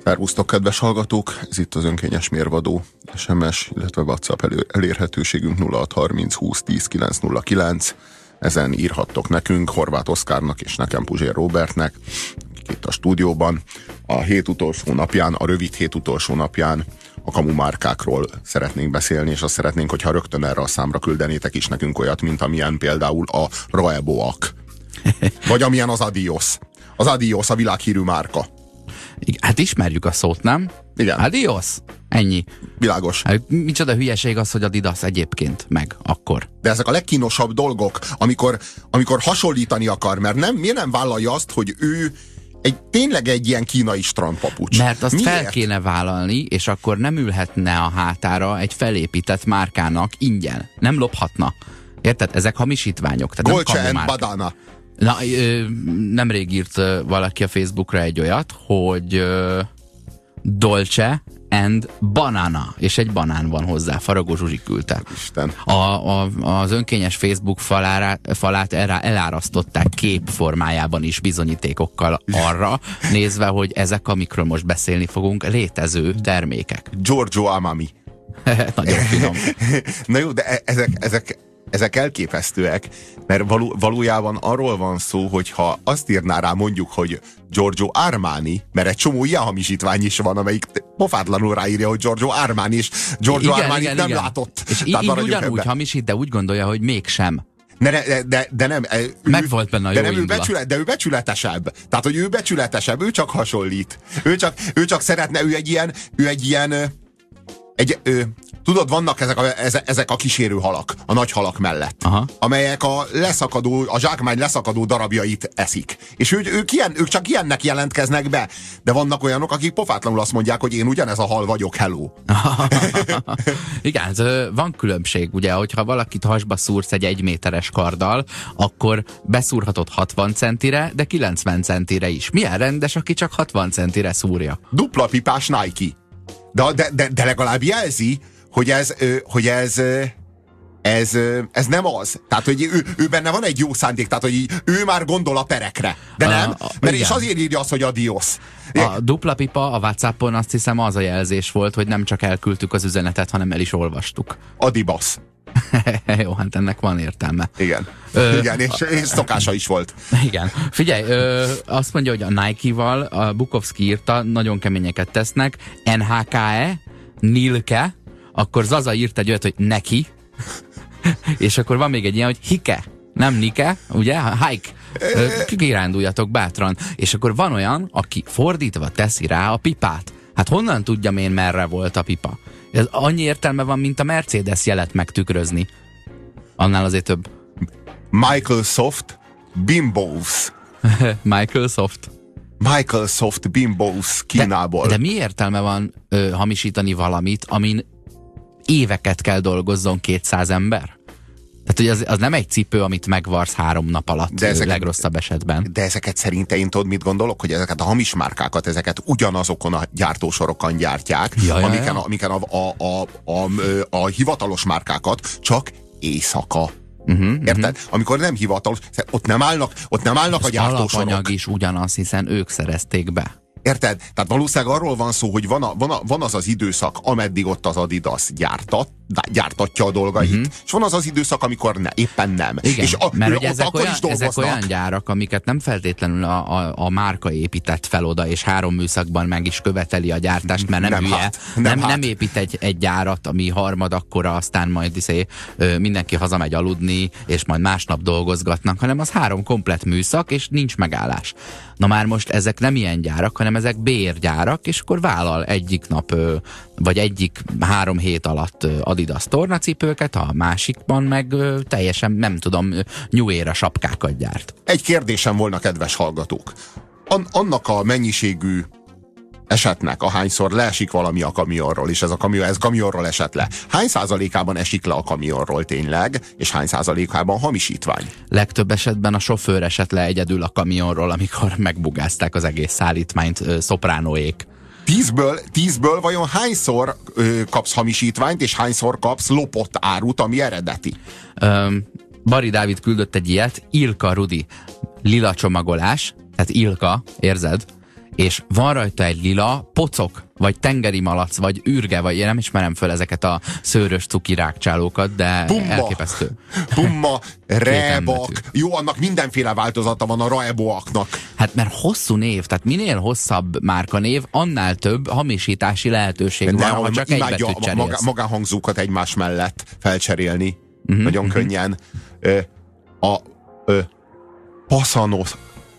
Szervusztok, kedves hallgatók! Ez itt az önkényes mérvadó. SMS, illetve WhatsApp elérhetőségünk 0630 20 10 909. Ezen írhattok nekünk, Horváth Oszkárnak és nekem, Puzsér Róbertnek, itt a stúdióban. A hét utolsó napján, a rövid hét utolsó napján a kamumárkákról szeretnénk beszélni, és azt szeretnénk, hogyha rögtön erre a számra küldenétek is nekünk olyat, mint amilyen például a Raeboak. Vagy amilyen az Adios. Az Adios a világhírű márka. Hát ismerjük a szót, nem? Igen. Adios. Ennyi. Világos. Hát, micsoda hülyeség az, hogy Adidas egyébként meg akkor. De ezek a legkínosabb dolgok, amikor hasonlítani akar, mert miért nem vállalja azt, hogy ő tényleg egy ilyen kínai strandpapucs? Mert azt miért? fel kéne vállalni, és akkor nem ülhetne a hátára egy felépített márkának ingyen. Nem lophatna. Érted? Ezek hamisítványok. Dolce and Badana. Na, nemrég írt valaki a Facebookra egy olyat, hogy Dolce and Banana, és egy banán van hozzá, Faragó Zsuzsi küldte. Isten. Az önkényes Facebook falát elárasztották kép formájában is bizonyítékokkal arra, nézve, hogy ezek, amikről most beszélni fogunk, létező termékek. Giorgio Armani. Nagyon finom. Na jó, de ezek elképesztőek, mert valójában arról van szó, hogyha azt írná rá mondjuk, hogy Giorgio Armani, mert egy csomó ilyen hamisítvány is van, amelyik pofátlanul ráírja, hogy Giorgio Armani, és Giorgio Armani nem látott. És így ugyanúgy hamisít, de úgy gondolja, hogy mégsem. De nem. Meg volt benne a jó indulat. De ő becsületesebb. Tehát, hogy ő becsületesebb, ő csak hasonlít. Ő csak szeretne, tudod, vannak ezek a kísérő halak, a nagy halak mellett, aha, amelyek a zsákmány leszakadó darabjait eszik. És ők csak ilyennek jelentkeznek be. De vannak olyanok, akik pofátlanul azt mondják, hogy én ugyanez a hal vagyok, hello. Igen, van különbség, ugye, hogyha valakit hasba szúrsz egy 1 méteres karddal, akkor beszúrhatod 60 centire, de 90 centire is. Milyen rendes, aki csak 60 centire szúrja? Dupla pipás Nike. De legalább jelzi, hogy ez nem az. Tehát, hogy ő benne van egy jó szándék, tehát, hogy ő már gondol a perekre. De nem, mert és azért írja azt, hogy adios. A dupla pipa a WhatsAppon, azt hiszem, az a jelzés volt, hogy nem csak elküldtük az üzenetet, hanem el is olvastuk. Adibas. Jó, hát ennek van értelme. Igen. Igen, és szokása is volt. Igen. Figyelj, azt mondja, hogy a Nike-val, a Bukowski írta, nagyon keményeket tesznek, NHKE, Nilke, akkor Zaza írt egy olyat, hogy neki, és akkor van még egy ilyen, hogy Hike, nem Nike, ugye? Hike. Kiránduljatok bátran. És akkor van olyan, aki fordítva teszi rá a pipát. Hát honnan tudjam én, merre volt a pipa? Ez annyi értelme van, mint a Mercedes jelet megtükrözni. Annál azért több. Microsoft Bimbos. Microsoft Bimbos Kínából. De mi értelme van hamisítani valamit, amin éveket kell dolgozzon 200 ember? Tehát, hogy az nem egy cipő, amit megvarsz 3 nap alatt, legrosszabb esetben. De ezeket szerint én tudod, mit gondolok? Hogy ezeket a hamis márkákat, ezeket ugyanazokon a gyártósorokon gyártják, amiken a hivatalos márkákat, csak éjszaka. Érted? Amikor nem hivatalos, ott nem állnak a gyártósorok. Alapanyag is ugyanaz, hiszen ők szerezték be. Érted? Tehát valószínűleg arról van szó, hogy van az időszak, ameddig ott az Adidas gyártatja a dolgait, és van az időszak, amikor éppen nem. Igen, és mert hogy ezek olyan gyárak, amiket nem feltétlenül a márka épített fel oda, és 3 műszakban meg is követeli a gyártást, mert nem hülye. Nem épít egy gyárat, ami harmad akkora, aztán majd mindenki hazamegy aludni, és majd másnap dolgozgatnak, hanem az 3 komplett műszak, és nincs megállás. Na már most ezek nem ilyen gyárak, hanem ezek bérgyárak, és akkor vállal egyik nap, vagy egyik 3 hét alatt Adidas tornacipőket, a másikban meg teljesen, nem tudom, New Era sapkákat gyárt. Egy kérdésem volna, kedves hallgatók. Annak a mennyiségű esetnek, ahányszor leesik valami a kamionról, és ez kamionról esett le. Hány százalékában esik le a kamionról tényleg, és hány százalékában hamisítvány? Legtöbb esetben a sofőr esett le egyedül a kamionról, amikor megbugázták az egész szállítmányt szopránóék. 10-ből vajon hányszor kapsz hamisítványt, és hányszor kapsz lopott árut, ami eredeti? Bari Dávid küldött egy ilyet, Ilka Rudi, lila csomagolás, tehát Ilka, érzed? és van rajta egy lila pocok, vagy tengeri malac, vagy ürge, vagy én nem ismerem föl ezeket a szőrös cuki rákcsálókat, de Pumba. elképesztő. Pumma, rebak, jó, annak mindenféle változata van a raeboaknak. Hát mert hosszú név, tehát minél hosszabb márkanév, annál több hamisítási lehetőség van, ha csak egy betűt cserélsz. Magánhangzókat egymás mellett felcserélni. Nagyon könnyen. Passanos,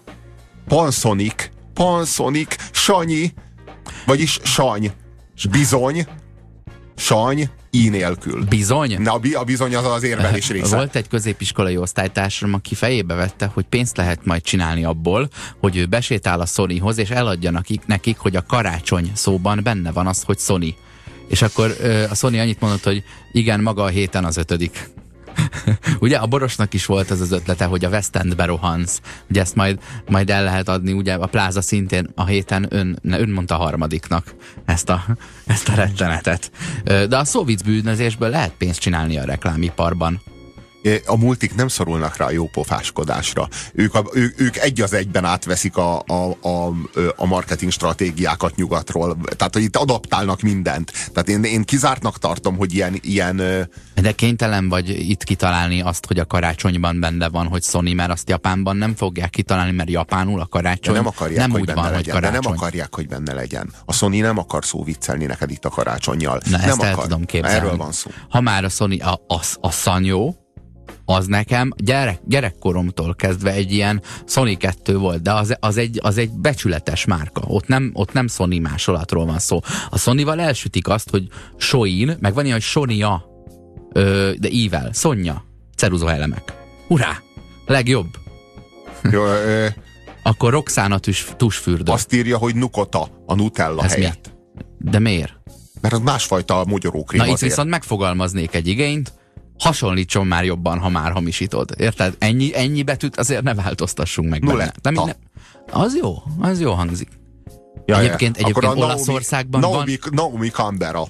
Pansonic, Sanyi, vagyis Sany, bizony, Sany, i nélkül. Bizony? Na, a bizony az érvelés része. Volt egy középiskolai osztálytársam, aki fejébe vette, hogy pénzt lehet majd csinálni abból, hogy ő besétál a Sonyhoz, és eladja nekik, hogy a karácsony szóban benne van az, hogy Sony. És akkor a Sony annyit mondott, hogy igen, maga a héten az 5. Ugye a Borosnak is volt az ötlete, hogy a West Endbe rohansz. Ugye ezt majd el lehet adni, ugye a Pláza szintén a héten ön mondta a 3. ezt a rettenetet. De a szóvic bűnözésből lehet pénzt csinálni a reklámiparban. A multik nem szorulnak rá a jópofáskodásra. Ők egy az egyben átveszik a marketing stratégiákat nyugatról. Tehát, hogy itt adaptálnak mindent. Tehát én kizártnak tartom, hogy ilyen... De kénytelen vagy itt kitalálni azt, hogy a karácsonyban benne van, hogy Sony, mert azt Japánban nem fogják kitalálni, mert japánul a karácsony nem akarják, nem hogy úgy benne van, legyen, hogy karácsony. de nem akarják, hogy benne legyen. A Sony nem akar szóviccelni neked itt a karácsonnyal. Na, nem ezt akar. el tudom képzelni. Erről van szó. Ha már a Sony, a Sanyo, az nekem gyerekkoromtól kezdve egy ilyen Sony 2 volt, de az egy becsületes márka. Ott nem Sony másolatról van szó. A Sonyval elsütik azt, hogy Shoin, meg van ilyen, hogy Sonia, de ível, Sonja, ceruzóelemek. Urá! Legjobb! Jó, Akkor Roxana tusfürdő. azt írja, hogy Nukota a Nutella Ez helyett. Mi? De miért? Mert az másfajta mogyorókrém. Na itt viszont megfogalmaznék egy igényt, hasonlítson már jobban, ha már hamisítod. Érted? Ennyi betűt azért ne változtassunk meg benne. Az jó hangzik. Egyébként Olaszországban van... Naomi Campbell.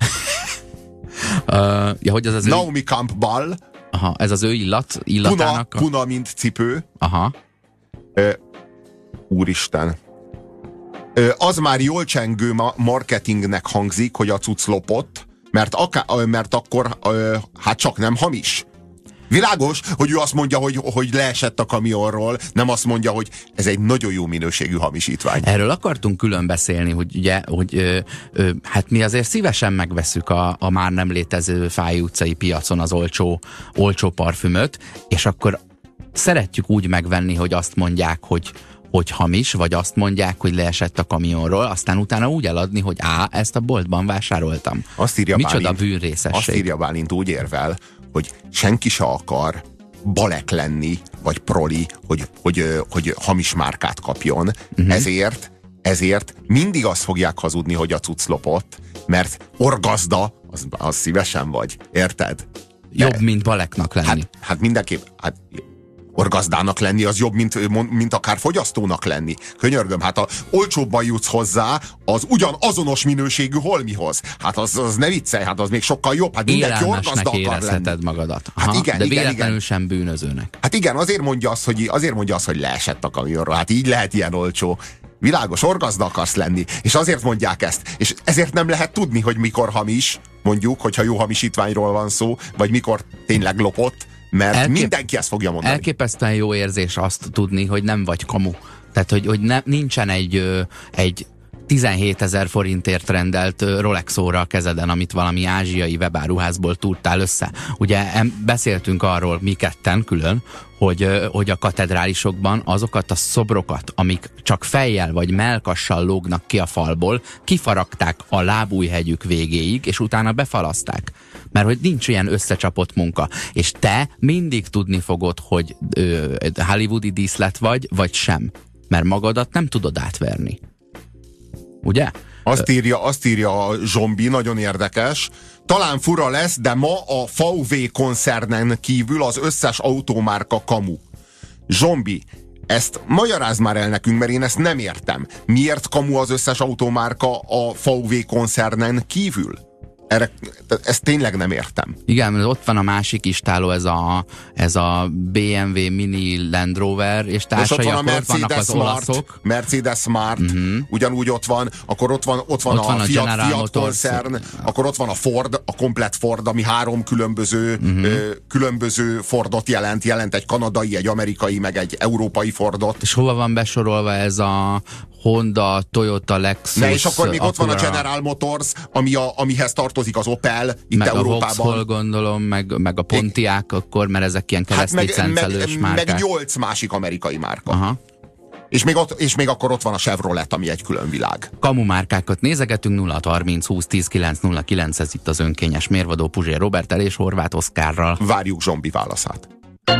Hogy az ő... Naomi Campbell. Aha, ez az ő illatának... Puna, mint cipő. Aha. Úristen. Az már jól csengő marketingnek hangzik, hogy a cucc lopott, mert akkor hát csak nem hamis. Világos, hogy ő azt mondja, hogy leesett a kamionról, nem azt mondja, hogy ez egy nagyon jó minőségű hamisítvány. Erről akartunk külön beszélni, hogy ugye, hát mi azért szívesen megveszük a már nem létező Fáy utcai piacon az olcsó parfümöt, és akkor szeretjük úgy megvenni, hogy azt mondják, hogy hamis, vagy azt mondják, hogy leesett a kamionról, aztán utána úgy eladni, hogy ezt a boltban vásároltam. Micsoda bűnrészesség. Azt írja Bálint, úgy érvel, hogy senki se akar balek lenni, vagy proli, hogy hamis márkát kapjon. Ezért mindig azt fogják hazudni, hogy a cucc lopott, mert orgazda, az szívesen vagy. Érted? Jobb, mint baleknak lenni. Hát mindenképp... orgazdának lenni az jobb, mint akár fogyasztónak lenni. Könyörgöm, hát olcsóbban jutsz hozzá az ugyanazonos minőségű holmihoz. Hát az ne viccelj, hát az még sokkal jobb. Hát mindenki orgazda akar lenni. Magadat. Hát igen, de igen, véletlenül sem bűnözőnek. Hát igen, azért mondja azt, hogy leesett a kamionról. Hát így lehet ilyen olcsó. Világos, orgazda akarsz lenni. És azért mondják ezt. És ezért nem lehet tudni, hogy mikor hamis, mondjuk, hogyha jó hamisítványról van szó, vagy mikor tényleg lopott. Mert mindenki ezt fogja mondani. Elképesztően jó érzés azt tudni, hogy nem vagy kamu. Tehát, hogy nincsen egy 17 000 forintért rendelt Rolex óra a kezeden, amit valami ázsiai webáruházból tudtál össze. Ugye beszéltünk arról mi ketten külön, hogy a katedrálisokban azokat a szobrokat, amik csak fejjel vagy mellkassal lógnak ki a falból, kifaragták a lábújhegyük végéig, és utána befalaszták. Mert hogy nincs ilyen összecsapott munka. És te mindig tudni fogod, hogy hollywoodi díszlet vagy sem. Mert magadat nem tudod átverni. Ugye? Azt írja a Zsombi, nagyon érdekes. Talán fura lesz, de ma a VW koncernen kívül az összes autómárka kamu. Zsombi, ezt magyarázd már el nekünk, mert én ezt nem értem. Miért kamu az összes autómárka a VW koncernen kívül? ezt tényleg nem értem. Igen, ott van a másik istáló, ez a BMW Mini Land Rover, és társai, és ott van a Mercedes Smart, Mercedes Smart, ugyanúgy ott van, akkor ott van a Fiat koncern, akkor ott van a Ford, a komplett Ford, ami 3 különböző Fordot jelent egy kanadai, egy amerikai, meg egy európai Fordot. És hova van besorolva ez a Honda, Toyota, Lexus? És akkor még ott van a General Motors, amihez tartozik az Opel itt meg Európában. Meg a Vauxhall, gondolom, meg a Pontiac akkor, mert ezek ilyen keresztlicencelős márkák. Meg 8 másik amerikai márka. Aha. És még akkor ott van a Chevrolet, ami egy külön világ. Kamu márkákat nézegetünk, 0630 20 10 909, ez itt az önkényes mérvadó Puzsér Roberttel és Horváth Oszkárral. Várjuk Zsombi válaszát.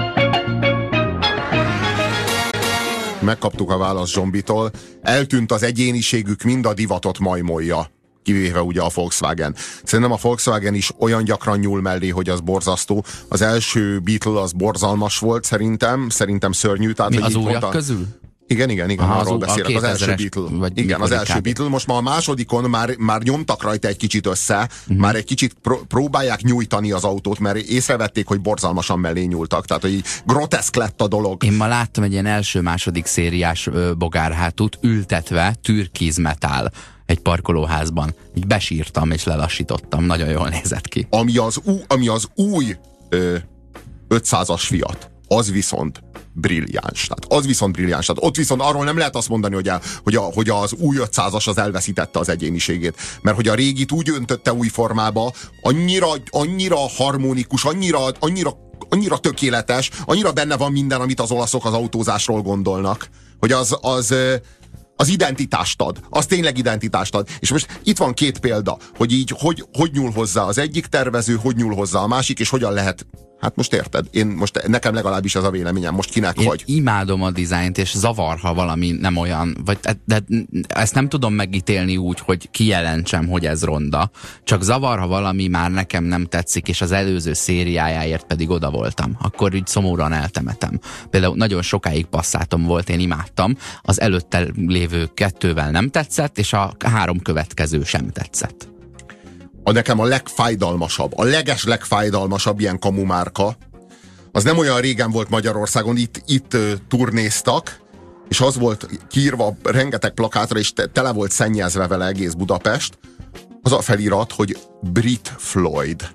Megkaptuk a választ Zsombitól. Eltűnt az egyéniségük, mind a divatot majmolja. Kivéve ugye a Volkswagen. Szerintem a Volkswagen is olyan gyakran nyúl mellé, hogy az borzasztó. Az első Beetle az borzalmas volt szerintem szörnyű. Tehát, mi, az újak közül? Igen, aha, arról beszélek. Az első Beetle. Igen, az első Beetle. Most már a másodikon már nyomtak rajta egy kicsit össze, már egy kicsit próbálják nyújtani az autót, mert észrevették, hogy borzalmasan mellé nyúltak. Tehát, hogy groteszk lett a dolog. Én ma láttam egy ilyen első-második szériás bogárhátút ültetve türkizmetál egy parkolóházban. Így besírtam és lelassítottam. Nagyon jól nézett ki. Ami az új 500-as Fiat, az viszont brilliáns. Tehát ott viszont arról nem lehet azt mondani, hogy az új 500-as az elveszítette az egyéniségét. Mert hogy a régit úgy öntötte új formába, annyira harmonikus, annyira tökéletes, annyira benne van minden, amit az olaszok az autózásról gondolnak, hogy az identitást ad. Az tényleg identitást ad. És most itt van 2 példa, hogy így hogy nyúl hozzá az egyik tervező, hogy nyúl hozzá a másik, és hogyan lehet. Hát most érted, nekem legalábbis ez a véleményem, most kinek én vagy. Imádom a dizájnt, és zavar, ha valami nem olyan, de ezt nem tudom megítélni úgy, hogy kijelentsem, hogy ez ronda. Csak zavar, ha valami már nekem nem tetszik, és az előző szériájáért pedig oda voltam. Akkor így szomorúan eltemetem. Például nagyon sokáig Passatom volt, én imádtam. Az előtte lévő 2-vel nem tetszett, és a 3 következő sem tetszett. Nekem a legfájdalmasabb, a legfájdalmasabb ilyen kamumárka, az nem olyan régen volt Magyarországon, itt turnéztak, és az volt kiírva rengeteg plakátra, és tele volt szennyezve vele egész Budapest, az a felirat, hogy Brit Floyd.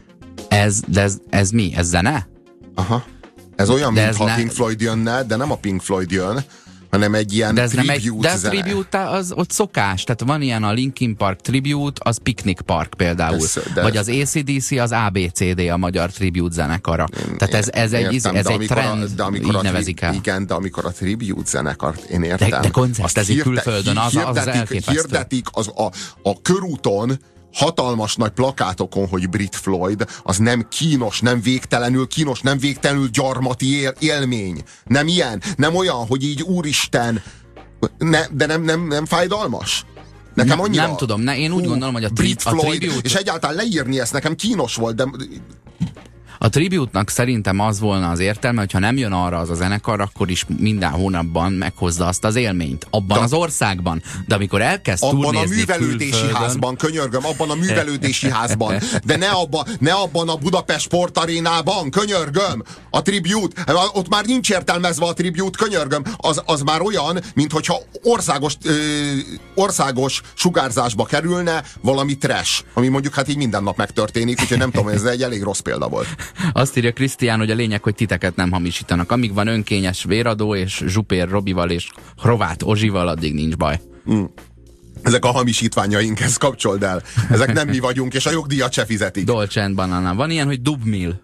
Ez mi? Ez zene? Aha. Ez olyan, mintha a Pink Floyd jönne, de nem a Pink Floyd jön, hanem egy ilyen tribute de zene. Tribute az ott szokás, tehát van ilyen a Linkin Park Tribute, az Picnic Park például. Vagy az AC/DC, az ABCD a magyar tribute zenekara. Tehát ez egy trend, így nevezik el. Igen, de amikor a tribute zenekart, én értem. De koncertezik külföldön, az elképesztő. Hirdetik a körúton, hatalmas nagy plakátokon, hogy Brit Floyd, az nem kínos, nem végtelenül gyarmati élmény. Nem ilyen, nem olyan, hogy így úristen, de nem fájdalmas? Nekem annyira... Nem tudom, én úgy gondolom, hogy a Tribute, és egyáltalán leírni ezt nekem kínos volt, de... A tribute-nak szerintem az volna az értelme, hogyha nem jön arra az a zenekar, akkor is minden hónapban meghozza azt az élményt. Abban az országban. De amikor elkezd turnézni abban a művelődési házban, könyörgöm, abban a művelődési házban. De ne abban a Budapest Sportarénában, könyörgöm. A tribute, ott már nincs értelmezve a tribute, könyörgöm. Az már olyan, minthogyha országos sugárzásba kerülne valami trash, ami mondjuk hát így minden nap megtörténik, úgyhogy nem tudom, ez egy elég rossz példa volt. Azt írja Krisztián, hogy a lényeg, hogy titeket nem hamisítanak. Amíg van önkényes Véradó és Zsupér Robival és Horváth Ozsival, addig nincs baj. Ezek a hamisítványaink, ezt kapcsold el. Ezek nem mi vagyunk, és a jogdíjat se fizetik. Dolce & Banana. Van ilyen, hogy Dubmill?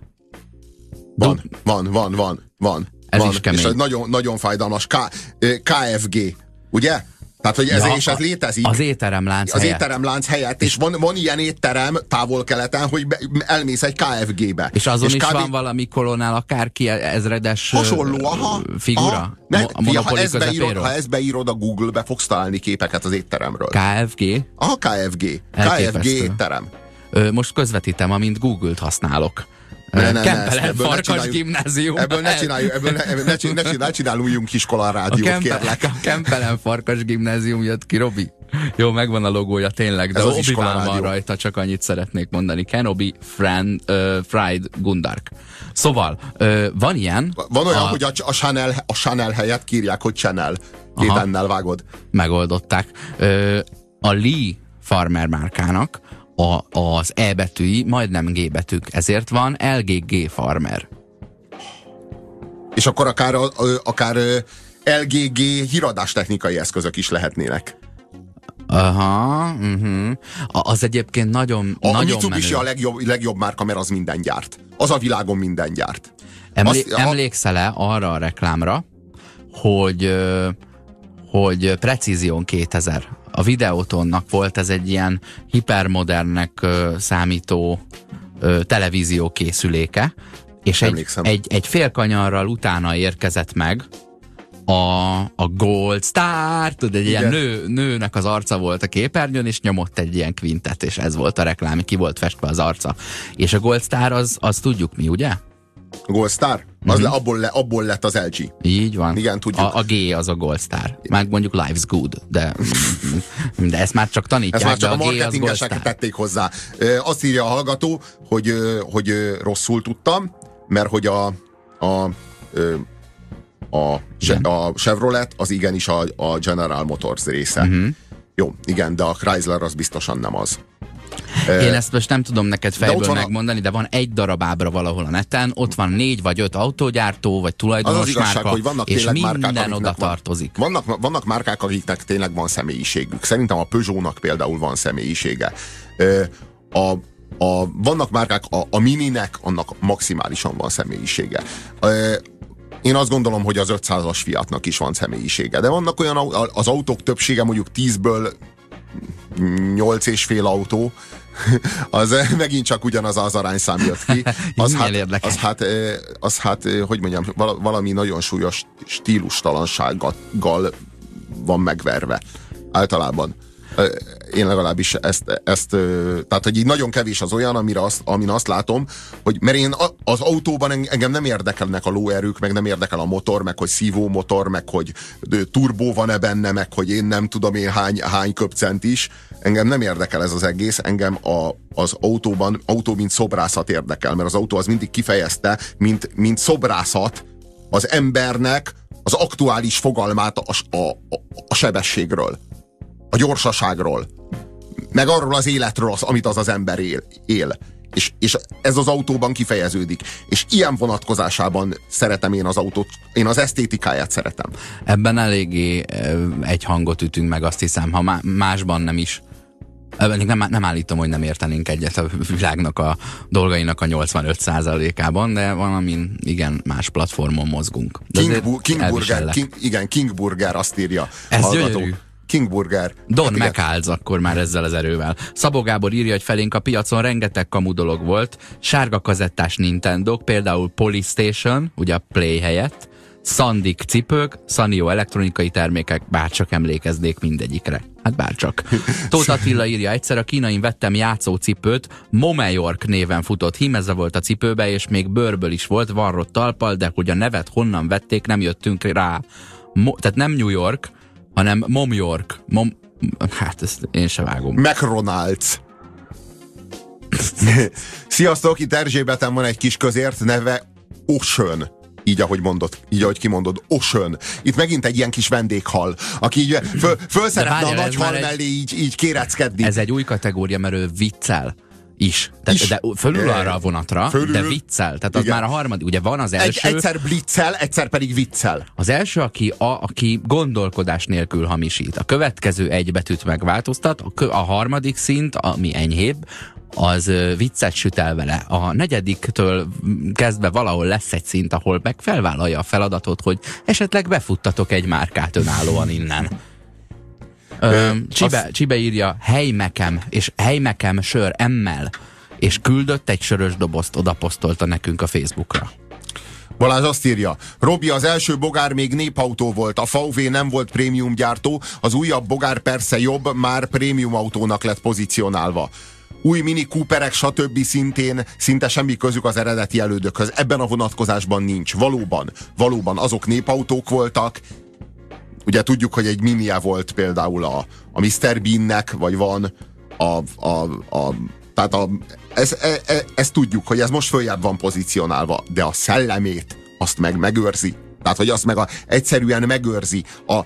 Van. Ez is kemény. És nagyon, nagyon fájdalmas. KFG, ugye? Tehát, hogy és ez létezik. Az étteremlánc helyett. Az étteremlánc helyett, és van ilyen étterem távol-keleten, hogy elmész egy KFG-be. És azon is van valami kolonál, akárki ezredes hasonló, figura? Ha ezt beírod a Google-be, fogsz találni képeket az étteremről. KFG? Aha, KFG. KFG étterem. Most közvetítem, amint Google-t használok. Kempelen Farkas Gimnázium. Ebből ne csináljunk iskola rádiót, kérlek. A Kempelen Farkas Gimnázium jött ki, Robi. Jó, megvan a logója tényleg, de Obi-Wan van rajta, csak annyit szeretnék mondani. Kenobi Fried Gundark. Szóval, van ilyen. Van olyan, hogy a Chanel helyett kírják, hogy Chanel. Két ennel vágod. Megoldották. A Lee Farmer márkának az E betűi majdnem G betűk, ezért van LGG Farmer. És akkor akár LGG híradástechnikai eszközök is lehetnének. Aha, az egyébként nagyon Mitsubishi a legjobb márka, mert az minden gyárt. Az a világon minden gyárt. Emlékszel-e arra a reklámra, hogy Precision 2000? A Videotonnak volt ez egy ilyen hipermodernnek számító televízió készüléke, és egy fél kanyarral utána érkezett meg a Gold Star, tudod, egy ilyen nőnek az arca volt a képernyőn, és nyomott egy ilyen kvintet, és ez volt a reklám, ki volt festve az arca. És a Gold Star az tudjuk mi, ugye? A Gold Star? Abból lett az LG. Így van. Igen, tudjuk. A G az a Gold Star. Már mondjuk Life's Good, de ezt már csak tanítják. Ezt már csak a marketingesek tették hozzá. Azt írja a hallgató, hogy rosszul tudtam, mert hogy a Chevrolet az igenis a General Motors része. Jó, igen, de a Chrysler az biztosan nem az. Én ezt most nem tudom neked fejből megmondani, de van egy darab ábra valahol a neten, ott van 4 vagy 5 autógyártó, vagy tulajdonos márka, hogy vannak és minden márkák, oda tartozik. Vannak márkák, akiknek tényleg van személyiségük. Szerintem a Peugeotnak például van személyisége. Vannak márkák, a Mininek annak maximálisan van személyisége. Én azt gondolom, hogy az 500-as Fiatnak is van személyisége. De vannak olyan, az autók többsége mondjuk 10-ből 8,5 autó, az megint csak ugyanaz az arányszám jött ki. Az hát, hogy mondjam, valami nagyon súlyos stílustalansággal van megverve. Általában. Én legalábbis ezt tehát, hogy így nagyon kevés az olyan, amin azt látom, hogy mert én az autóban engem nem érdekelnek a lóerők, meg nem érdekel a motor, meg hogy szívó motor, meg hogy turbó van-e benne, meg hogy én nem tudom én hány köpcent is. Engem nem érdekel ez az egész, engem az autó mint szobrászat érdekel, mert az autó az mindig kifejezte, mint szobrászat az embernek az aktuális fogalmát a sebességről, a gyorsaságról, meg arról az életről, amit az ember él. És ez az autóban kifejeződik. És ilyen vonatkozásában szeretem én az autót, én az esztétikáját szeretem. Ebben eléggé egy hangot ütünk meg, azt hiszem, ha másban nem is. Nem állítom, hogy nem értenénk egyet a világnak a dolgainak a 85%-ában, de valamin igen, más platformon mozgunk. King Burger azt írja. Ez gyönyörű. King Burger. Don McAlz akkor már ezzel az erővel. Szabó Gábor írja, hogy felénk a piacon rengeteg kamu dolog volt. Sárga kazettás Nintendok, például Polystation, ugye a Play helyett, Sandik cipők, Sanyo elektronikai termékek, bárcsak emlékeznék mindegyikre. Hát bárcsak. Tóth Attila írja, egyszer a kínain vettem játszócipőt, Momejork néven futott, hímezve volt a cipőbe, és még bőrből is volt, varrott talppal, de hogy a nevet honnan vették, nem jöttünk rá. Tehát nem New York, hanem Mom York. Hát ezt én se vágom. McDonald's. Sziasztok, itt Erzsébeten van egy kis közért, neve Ocean. Így, ahogy kimondod, Ocean. Itt megint egy ilyen kis vendéghal, aki így fölszeretne a nagy hal mellé így kéreckedni. Ez egy új kategória, mert ő viccel is. Tehát, de fölül arra a vonatra, de viccel. Tehát az igen. Már a harmadik. Ugye van az első... Egyszer bliccel, egyszer pedig viccel. Az első, aki gondolkodás nélkül hamisít. A következő egy betűt megváltoztat, a harmadik szint, ami enyhébb, az viccet süt el vele. A negyediktől kezdve valahol lesz egy szint, ahol meg felvállalja a feladatot, hogy esetleg befuttatok egy márkát önállóan innen. Csibe írja Helymekem, és Helymekem sör emmel, és küldött egy sörös dobozt, odaposztolta nekünk a Facebookra. Balázs azt írja, Robi, az első bogár még népautó volt, a VW nem volt prémium gyártó, az újabb bogár persze jobb, már prémium autónak lett pozícionálva. új Mini Cooperek, stb. Szinte semmi közük az eredeti elődökhöz. Ebben a vonatkozásban nincs. Valóban azok népautók voltak. Ugye tudjuk, hogy egy Minie volt például a Mr. Beannek, vagy van ezt tudjuk, hogy ez most följebb van pozícionálva, de a szellemét azt meg megőrzi. Tehát, hogy azt meg egyszerűen megőrzi.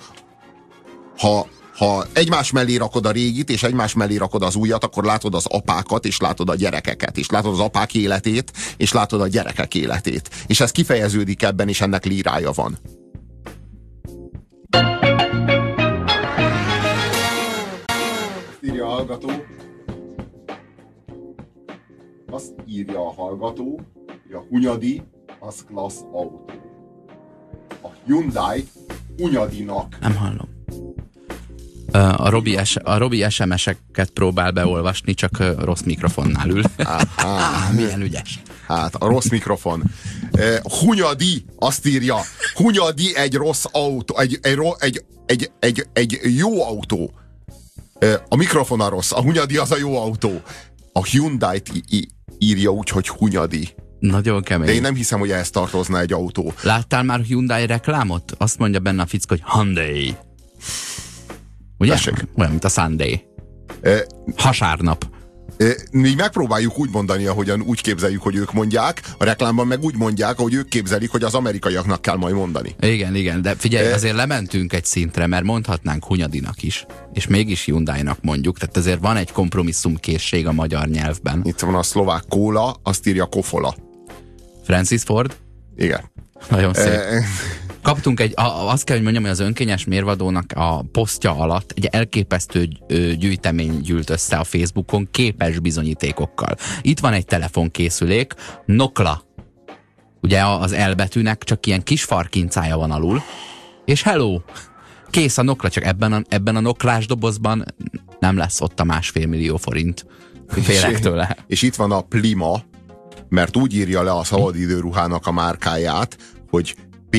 Ha egymás mellé rakod a régit, és egymás mellé rakod az újat, akkor látod az apákat, és látod a gyerekeket, és látod az apák életét, és látod a gyerekek életét. És ez kifejeződik ebben, és ennek lírája van. Azt írja a hallgató, hogy a Hunyadi az klassz autó. A Hyundai Hunyadinak. Nem hallom. A Robi SMS-eket próbál beolvasni, csak rossz mikrofonnál ül. Milyen ügyes. Hát, a rossz mikrofon. Hunyadi, azt írja. Hunyadi egy rossz autó. Egy jó autó. A mikrofon a rossz. A Hunyadi az a jó autó. A Hyundai-t írja úgy, hogy Hunyadi. Nagyon kemény. De én nem hiszem, hogy ehhez tartozna egy autó. Láttál már Hyundai reklámot? Azt mondja benne a fickó, hogy Hyundai. Ugye? Olyan, mint a Sunday. Hasárnap. Mi megpróbáljuk úgy mondani, ahogyan úgy képzeljük, hogy ők mondják, a reklámban meg úgy mondják, ahogy ők képzelik, hogy az amerikaiaknak kell majd mondani. Igen, de figyelj, azért lementünk egy szintre, mert mondhatnánk Hunyadinak is, és mégis Hyundai-nak mondjuk, tehát azért van egy kompromisszumkészség a magyar nyelvben. Itt van a szlovák kóla, azt írja Kofola. Francis Ford? Igen. Nagyon szép. Kaptunk azt kell, hogy mondjam, hogy az önkényes mérvadónak a posztja alatt egy elképesztő gyűjtemény gyűlt össze a Facebookon képes bizonyítékokkal. Itt van egy telefonkészülék, Nokla. Ugye az L betűnek csak ilyen kis farkincája van alul, és hello! Kész a Nokla, csak ebben a noklás dobozban nem lesz ott a 1,5 millió forint. Félek tőle. És itt van a Plima, mert úgy írja le a szabadidőruhának a márkáját, hogy P,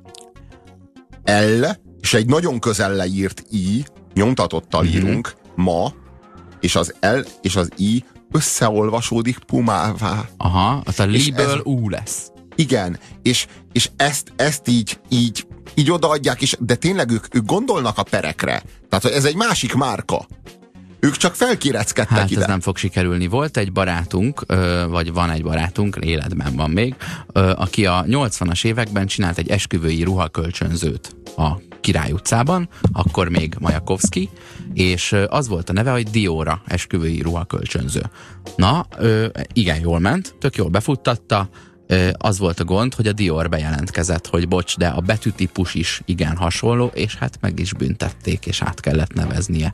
L, és egy nagyon közel leírt I, nyomtatottal írunk, ma, és az L és az I összeolvasódik pumává. Aha, az a Liből U lesz. Igen, és ezt így odaadják, de tényleg ők gondolnak a perekre. Tehát, hogy ez egy másik márka. Ők csak felkéreckedtek ide. Ez nem fog sikerülni. Volt egy barátunk, vagy van egy barátunk, életben van még, aki a 80-as években csinált egy esküvői ruhakölcsönzőt a Király utcában, akkor még Majakovszky, és az volt a neve, hogy Diora esküvői ruhakölcsönző. Na, igen, jól ment, tök jól befuttatta, az volt a gond, hogy a Dior bejelentkezett, hogy bocs, de a betűtípus is igen hasonló, és hát meg is büntették, és át kellett neveznie.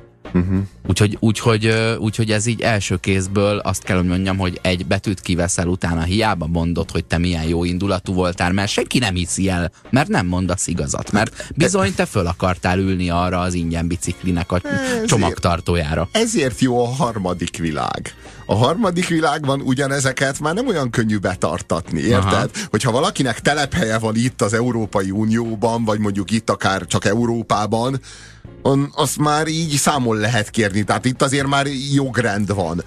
Úgyhogy ez így első kézből azt kell, hogy mondjam, hogy egy betűt kiveszel, utána hiába mondod, hogy te milyen jó indulatú voltál, mert senki nem hiszi el, mert nem mondasz igazat, mert bizony te föl akartál ülni arra az ingyen biciklinek a csomagtartójára. Ezért jó a harmadik világ. A harmadik világban ugyanezeket már nem olyan könnyű betartatni, érted? Aha. Hogyha valakinek telephelye van itt az Európai Unióban, vagy mondjuk itt akár csak Európában, azt már így számon lehet kérni. Tehát itt azért már jogrend van.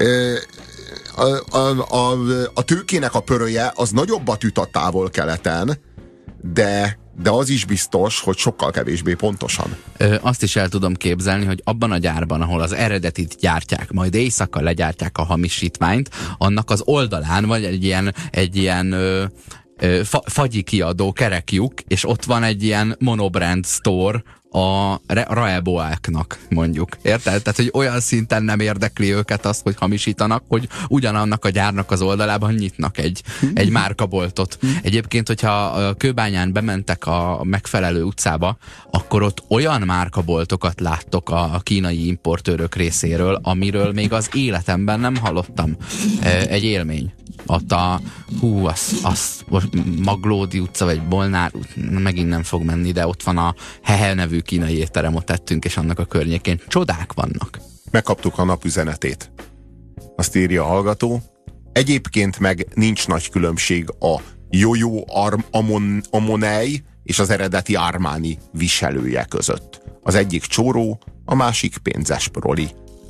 A tőkének a pöröje az nagyobbat üt a Távol-Keleten, de az is biztos, hogy sokkal kevésbé pontosan. Azt is el tudom képzelni, hogy abban a gyárban, ahol az eredetit gyártják, majd éjszaka legyártják a hamisítványt, annak az oldalán vagy egy ilyen fagyi kiadó kereklyuk, és ott van egy ilyen monobrand store a Raeboáknak, mondjuk. Érted? Tehát, hogy olyan szinten nem érdekli őket azt, hogy hamisítanak, hogy ugyanannak a gyárnak az oldalában nyitnak egy márkaboltot. Egyébként, hogyha Kőbányán bementek a megfelelő utcába, akkor ott olyan márkaboltokat láttok a kínai importőrök részéről, amiről még az életemben nem hallottam. Egy élmény. Ott az Maglódi utca, vagy Molnár, megint nem fog menni, de ott van a Hehe nevű kínai étterem, ott tettünk, és annak a környékén csodák vannak. Megkaptuk a napüzenetét. Azt írja a hallgató. Egyébként meg nincs nagy különbség a Jojo Amonei és az eredeti Armani viselője között. Az egyik csóró, a másik pénzes proli.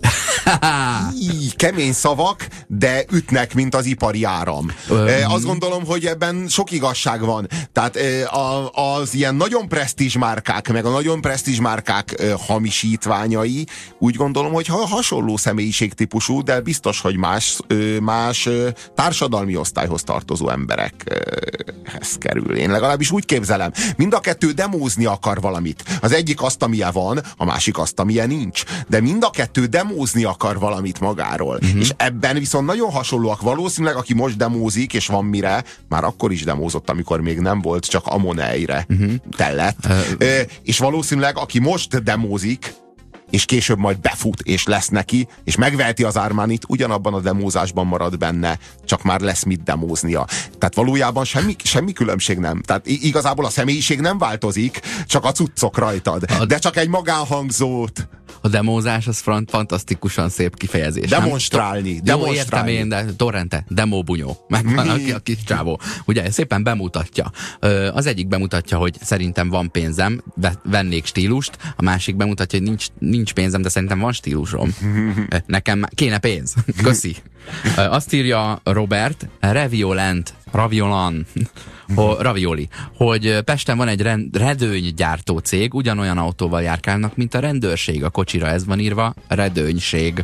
Kemény szavak, de ütnek, mint az ipari áram. Azt gondolom, hogy ebben sok igazság van. Tehát az ilyen nagyon presztízs márkák, meg a nagyon presztízs márkák hamisítványai, úgy gondolom, hogy hasonló személyiségtípusú, de biztos, hogy más társadalmi osztályhoz tartozó emberekhez kerül. Én legalábbis úgy képzelem. Mind a kettő demózni akar valamit. Az egyik azt, amilyen van, a másik azt, amilyen nincs. De mind a kettő demózni akar valamit magáról. És ebben viszont nagyon hasonlóak. Valószínűleg, aki most demózik, és van mire, már akkor is demózott, amikor még nem volt, csak Amonejre tellett. És valószínűleg, aki most demózik, és később majd befut, és lesz neki, és megveheti az Armanit, ugyanabban a demózásban marad benne, csak már lesz mit demóznia. Tehát valójában semmi különbség nem. Tehát igazából a személyiség nem változik, csak a cuccok rajtad. De csak egy magánhangzót. A demózás az fantasztikusan szép kifejezés. Demonstrálni. Jó, értem én, de Torrente, demóbunyó. Megvan a kis csávó. Ugye szépen bemutatja. Az egyik bemutatja, hogy szerintem van pénzem, vennék stílust, a másik bemutatja, hogy nincs pénzem, de szerintem van stílusom. Nekem kéne pénz. Köszi. Azt írja Robert, Ravioli, hogy Pesten van egy redőnygyártó cég, ugyanolyan autóval járkálnak, mint a rendőrség. A kocsira ez van írva, redőnység.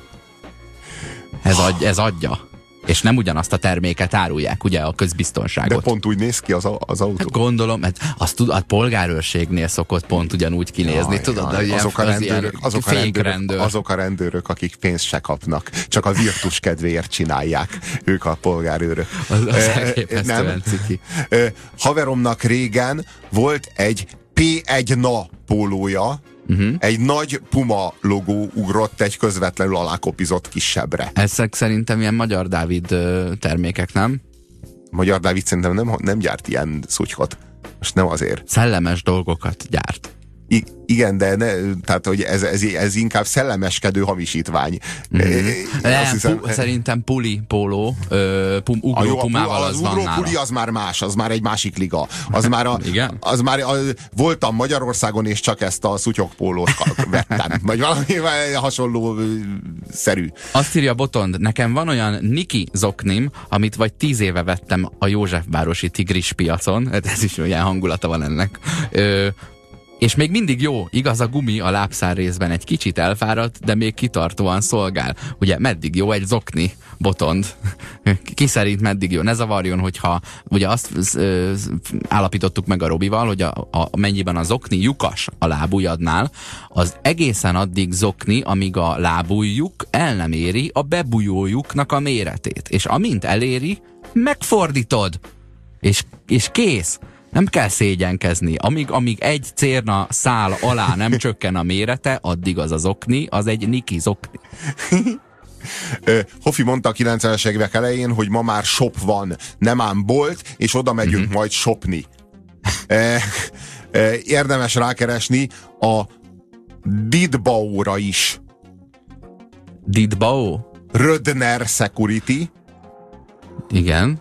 Ez adja. És nem ugyanazt a terméket árulják, ugye, a közbiztonságot. De pont úgy néz ki az autó. Hát gondolom, a polgárőrségnél szokott pont ugyanúgy kinézni, tudod? Azok a rendőrök, akik pénzt se kapnak, csak a virtus kedvéért csinálják, ők a polgárőrök. Az elképesztően ciki. Haveromnak régen volt egy P1NA pólója, egy nagy Puma logó ugrott egy közvetlenül alákopizott kisebbre. Ezek szerintem ilyen Magyar Dávid termékek, nem? Magyar Dávid szerintem nem gyárt ilyen szutykot. Most nem azért. Szellemes dolgokat gyárt. Igen, de tehát, hogy ez inkább szellemeskedő hamisítvány. Szerintem puli póló, ugró pumával az van nála. Puli az már más, az már egy másik liga. Az már voltam Magyarországon, és csak ezt a szutyokpólót vettem. Vagy valami hasonló szerű. Azt írja Botond, nekem van olyan Niki zoknim, amit vagy 10 éve vettem a Józsefvárosi Tigris piacon. Ez is olyan hangulata van ennek. És még mindig jó, igaz, a gumi a lábszár részben egy kicsit elfáradt, de még kitartóan szolgál. Ugye meddig jó egy zokni, Botond? Ki szerint meddig jó? Ne zavarjon, hogyha ugye azt állapítottuk meg a Robival, hogy mennyiben a zokni lyukas a lábujjadnál, az egészen addig zokni, amíg a lábujjuk el nem éri a bebújójuknak a méretét. És amint eléri, megfordítod. És kész. Nem kell szégyenkezni. Amíg egy cérna szál alá nem csökken a mérete, addig az zokni, az egy Niki zokni. Hofi mondta a 90-es évek elején, hogy ma már shop van, nem ám bolt, és oda megyünk majd shopni. Érdemes rákeresni a Didbao-ra is. Didbao? Rödner Security. Igen.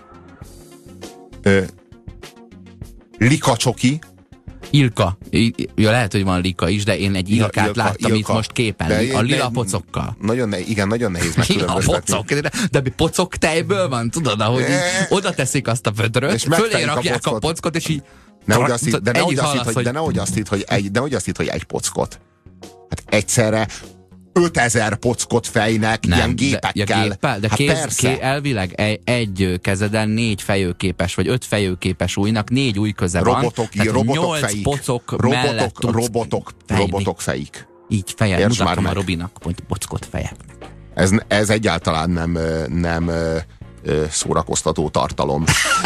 Lika Csoki. Ilka. Ja, lehet, hogy van Lika is, de én egy Ilkát láttam itt most képen. A lila pocokkal. Nagyon nehéz megkülönböztetni. De pocok tejből van, tudod, ahogy oda teszik azt a vödröt, fölé rakják a pockot, és így... Nehogy azt hidd, hogy egy pockot. Hát egyszerre 5000 pockot fejnek, nem, ilyen gépekkel. De elvileg egy kezeden 4 fejőképes, vagy 5 fejőképes újnak 4 új köze van. Robotok 8 pocok mellett robotok fejik. Így fejed, mutatom a Robinak, hogy pockot fejeknek. Ez egyáltalán nem szórakoztató tartalom.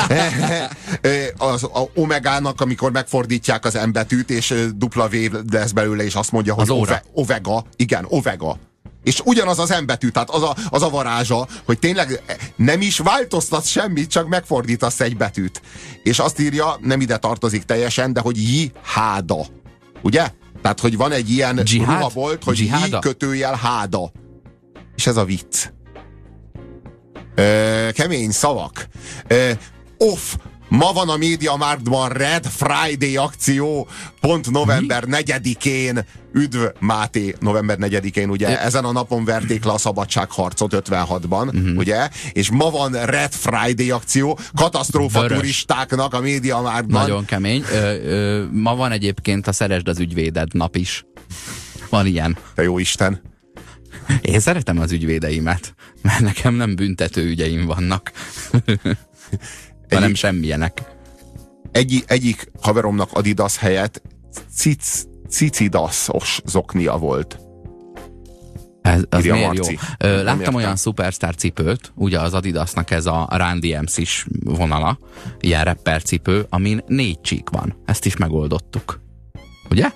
Az Omegának, amikor megfordítják az M betűt, és W lesz belőle, és azt mondja, hogy Ovega. Igen, Ovega. És ugyanaz az M betű, tehát az a varázsa, hogy tényleg nem is változtat semmit, csak megfordítasz egy betűt. És azt írja, nem ide tartozik teljesen, de hogy Jiháda. Ugye? Tehát, hogy van egy ilyen ruhabolt, hogy J-háda. És ez a vicc. Kemény szavak. Ma van a MediaMarktban Red Friday akció, pont november 4-én. Üdv Máté, november 4-én, ugye ezen a napon verték le a szabadságharcot 56-ban, ugye? És ma van Red Friday akció, katasztrófa turistáknak a MediaMarktban. Nagyon kemény. Ma van egyébként a Szeresd az ügyvéded nap is. Van ilyen. Te jó Isten! Én szeretem az ügyvédeimet, mert nekem nem büntető ügyeim vannak. Hanem semmilyenek. Egyik haveromnak Adidas helyett Cicidasos zoknia volt. Az miért jó? Láttam olyan Superstar cipőt, ugye az Adidasnak ez a Run DMC-s vonala, ilyen rapper cipő, amin 4 csík van. Ezt is megoldottuk. Ugye?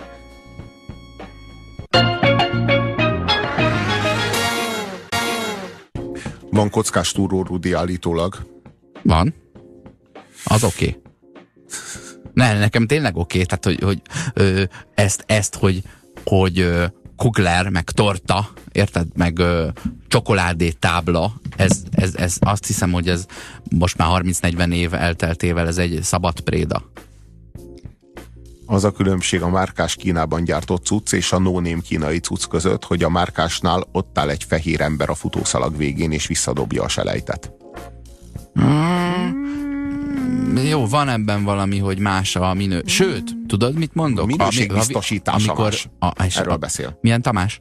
Van kockás túró Rudi állítólag. Van. Az oké. Ne, nekem tényleg oké. Tehát, hogy ezt, hogy kugler, meg torta, érted? Meg csokoládé tábla, ez azt hiszem, hogy ez most már 30-40 év elteltével ez egy szabad préda. Az a különbség a márkás Kínában gyártott cucc és a no-name kínai cucc között, hogy a márkásnál ott áll egy fehér ember a futószalag végén, és visszadobja a selejtet. Jó, van ebben valami, hogy más a Sőt, tudod, mit mondok? Minőségbiztosítása más. Erről beszél. Milyen Tamás?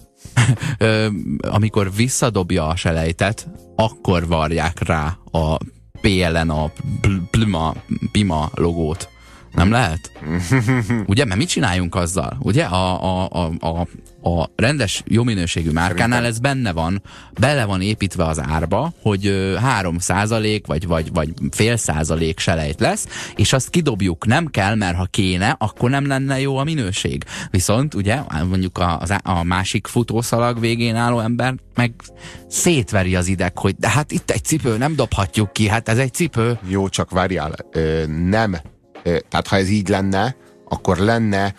Amikor visszadobja a selejtet, akkor varják rá a PLN, a Pima logót. Nem lehet? Ugye, mert mit csináljunk azzal? Ugye, a rendes, jó minőségű márkánál ez bele van építve az árba, hogy 3% vagy fél százalék selejt lesz, és azt kidobjuk. Nem kell, mert ha kéne, akkor nem lenne jó a minőség. Viszont, ugye, mondjuk a másik futószalag végén álló ember meg szétveri az ideg, hogy de hát itt egy cipő, nem dobhatjuk ki, hát ez egy cipő. Jó, csak várjál, nem. Tehát ha ez így lenne, akkor lenne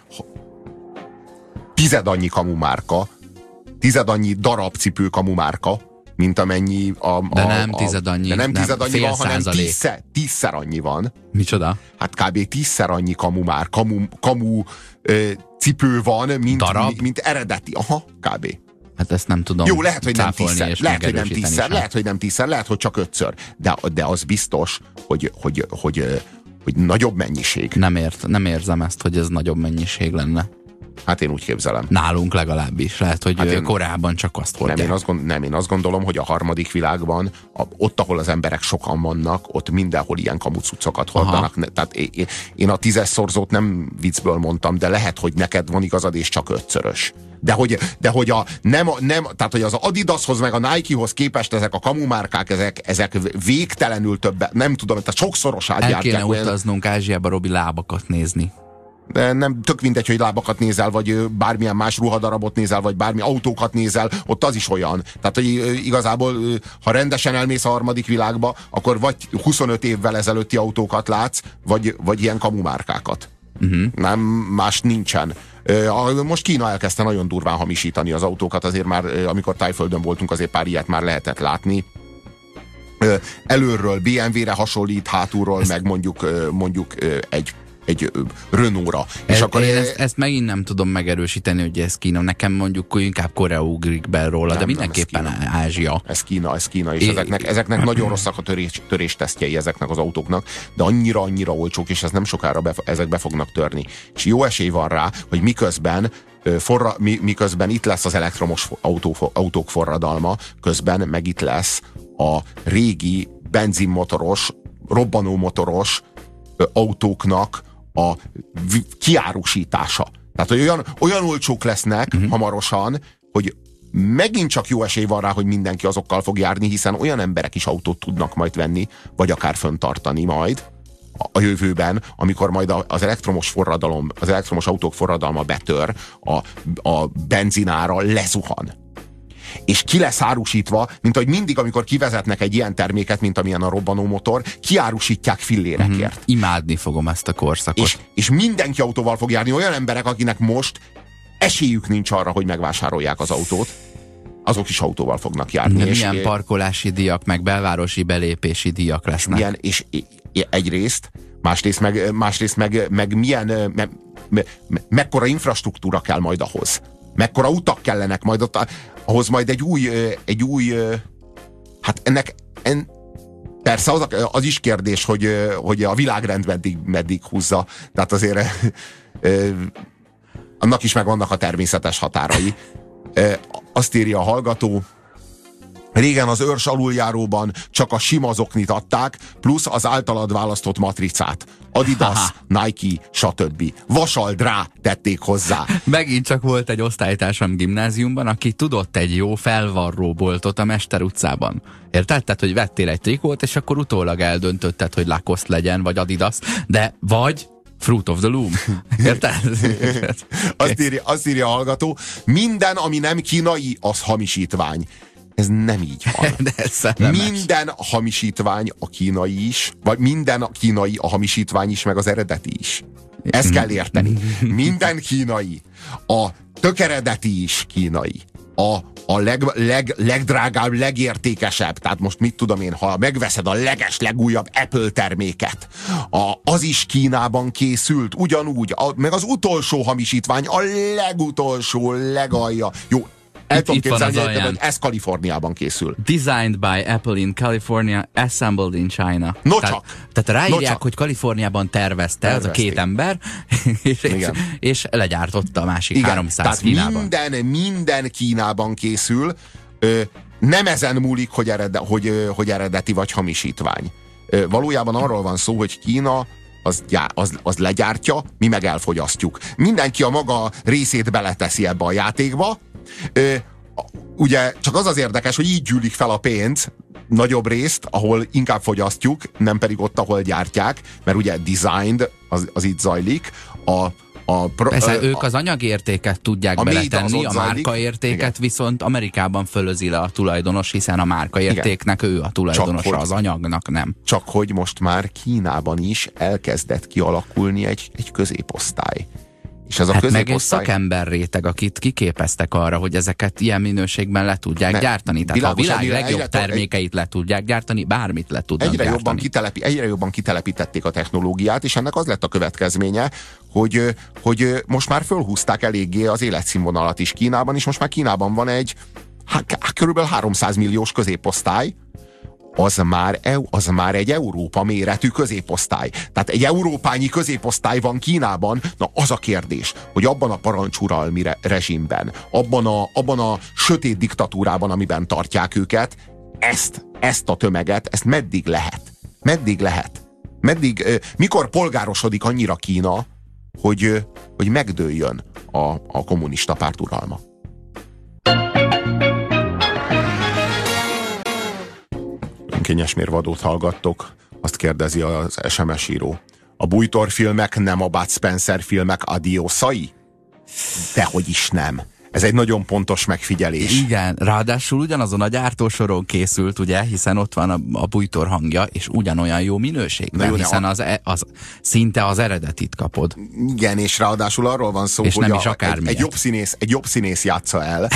10 annyi kamumárka, 10 annyi darabcipő kamumárka, mint amennyi de nem 10 annyi. De nem 10 annyi van, hanem 10-szer annyi van. Micsoda? Hát kb. 10-szer annyi kamu cipő van, mint eredeti. Aha, kb. Hát ezt nem tudom. Jó, lehet, hogy nem 10-szer. Lehet, hogy nem 10-szer, lehet, hogy csak 5-ször. De az biztos, hogy nagyobb mennyiség. Nem érzem ezt, hogy ez nagyobb mennyiség lenne. Hát én úgy képzelem. Nálunk legalábbis. Lehet, hogy korábban csak azt hordják. Én azt gondolom, hogy a harmadik világban, ott, ahol az emberek sokan vannak, ott mindenhol ilyen kamucucokat hordanak. Tehát én a 10-es szorzót nem viccből mondtam, de lehet, hogy neked van igazad, és csak 5-szörös. De hogy tehát hogy az Adidashoz meg a Nikehoz képest ezek a kamumárkák, ezek végtelenül többet, nem tudom, tehát sokszorosát gyártják. El kéne utaznunk Ázsiába, Robi, lábakat nézni. De nem tök mindegy, hogy lábakat nézel, vagy bármilyen más ruhadarabot nézel, vagy bármi autókat nézel, ott az is olyan. Tehát, hogy igazából, ha rendesen elmész a harmadik világba, akkor vagy 25 évvel ezelőtti autókat látsz, vagy ilyen kamumárkákat. Nem, más nincsen. Most Kína elkezdte nagyon durván hamisítani az autókat, azért már, amikor Tájföldön voltunk, azért pár ilyet már lehetett látni. Előről BMW-re hasonlít, hátulról meg mondjuk egy Renault-ra. Ezt megint nem tudom megerősíteni, hogy ez Kína. Nekem mondjuk inkább Korea ugrik be róla, de mindenképpen Ázsia. Ez Kína, és ezeknek nagyon rosszak a töréstesztjei ezeknek az autóknak, de annyira olcsók, és ez nem sokára ezek be fognak törni. És jó esély van rá, hogy miközben itt lesz az elektromos autók forradalma, közben meg itt lesz a régi benzinmotoros, robbanómotoros autóknak a kiárusítása. Tehát, hogy olyan olcsók lesznek hamarosan, hogy megint csak jó esély van rá, hogy mindenki azokkal fog járni, hiszen olyan emberek is autót tudnak majd venni, vagy akár fenntartani majd a jövőben, amikor majd az elektromos autók forradalma betör, a benzinára lezuhan. És ki lesz árusítva, mint ahogy mindig, amikor kivezetnek egy ilyen terméket, mint amilyen a robbanómotor, kiárusítják fillérekért. Imádni fogom ezt a korszakot. És mindenki autóval fog járni, olyan emberek, akinek most esélyük nincs arra, hogy megvásárolják az autót. azok is autóval fognak járni. De milyen parkolási díjak, meg belvárosi belépési díjak lesznek. Milyen, és egyrészt, másrészt meg milyen, mekkora infrastruktúra kell majd ahhoz. Mekkora utak kellenek majd ott, ahhoz majd egy új hát persze az is kérdés, hogy a világrend meddig húzza. Tehát azért annak is megvannak a természetes határai. Azt írja a hallgató, régen az őrs aluljáróban csak a sima zoknit adták, plusz az általad választott matricát. Adidas, Nike, stb. Vasal rá tették hozzá. Megint csak volt egy osztálytársam gimnáziumban, aki tudott egy jó felvarró boltot a Mester utcában. Érted? Tehát, hogy vettél egy trikót, és akkor utólag eldöntötted, hogy Lacoste legyen, vagy Adidas, de vagy Fruit of the Loom. Érted? Azt írja a hallgató, minden, ami nem kínai, az hamisítvány. Ez nem így van. Minden hamisítvány a kínai is, vagy minden a kínai a hamisítvány is, meg az eredeti is. Ezt kell érteni. Minden kínai. A tökeredeti is kínai. A legdrágább, legértékesebb, tehát most mit tudom én, ha megveszed a legújabb Apple terméket, az is Kínában készült, ugyanúgy, meg az utolsó hamisítvány, a legutolsó, legalja. Jó, el tudom képzelni, hogy ez Kaliforniában készül. Designed by Apple in California, assembled in China. Tehát ráírják, hogy Kaliforniában tervezte az a két ember, és legyártotta a másik 300 Kínában. Minden Kínában készül, nem ezen múlik, hogy eredeti vagy hamisítvány. Valójában arról van szó, hogy Kína az legyártja, mi meg elfogyasztjuk. Mindenki a maga részét beleteszi ebbe a játékba. Ugye csak az érdekes, hogy így gyűlik fel a pénz nagyobb részt, ahol inkább fogyasztjuk, nem pedig ott, ahol gyártják, mert ugye designed, az itt zajlik. Persze ők az anyagértéket tudják beletenni, a márkaértéket viszont Amerikában fölözi le a tulajdonos, hiszen a márkaértéknek ő a tulajdonosa, az anyagnak nem. Csak hogy most már Kínában is elkezdett kialakulni egy középosztály. És ez a meg egy szakember réteg, akit kiképeztek arra, hogy ezeket ilyen minőségben le tudják gyártani. Tehát a világ legjobb termékeit le tudják gyártani, bármit le tudnak gyártani. Egyre jobban kitelepítették a technológiát, és ennek az lett a következménye, hogy most már fölhúzták eléggé az életszínvonalat is Kínában, és most már Kínában van egy körülbelül 300 milliós középosztály, az már egy Európa méretű középosztály. Tehát egy európányi középosztály van Kínában. Na, az a kérdés, hogy abban a parancsuralmi rezsimben, abban a sötét diktatúrában, amiben tartják őket, ezt a tömeget, ezt meddig lehet? Mikor polgárosodik annyira Kína, hogy megdőljön a kommunista párt uralma? Önkényes mérvadót hallgattok, azt kérdezi az SMS író. A Bújtor filmek nem a Bud Spencer filmek adiószai? Dehogy is nem. Ez egy nagyon pontos megfigyelés. Igen, ráadásul ugyanazon a gyártósoron készült, ugye, hiszen ott van a Bújtor hangja, és ugyanolyan jó minőségben, hiszen az szinte az eredetit kapod. Igen, és ráadásul arról van szó, és hogy egy jobb színész játsza el.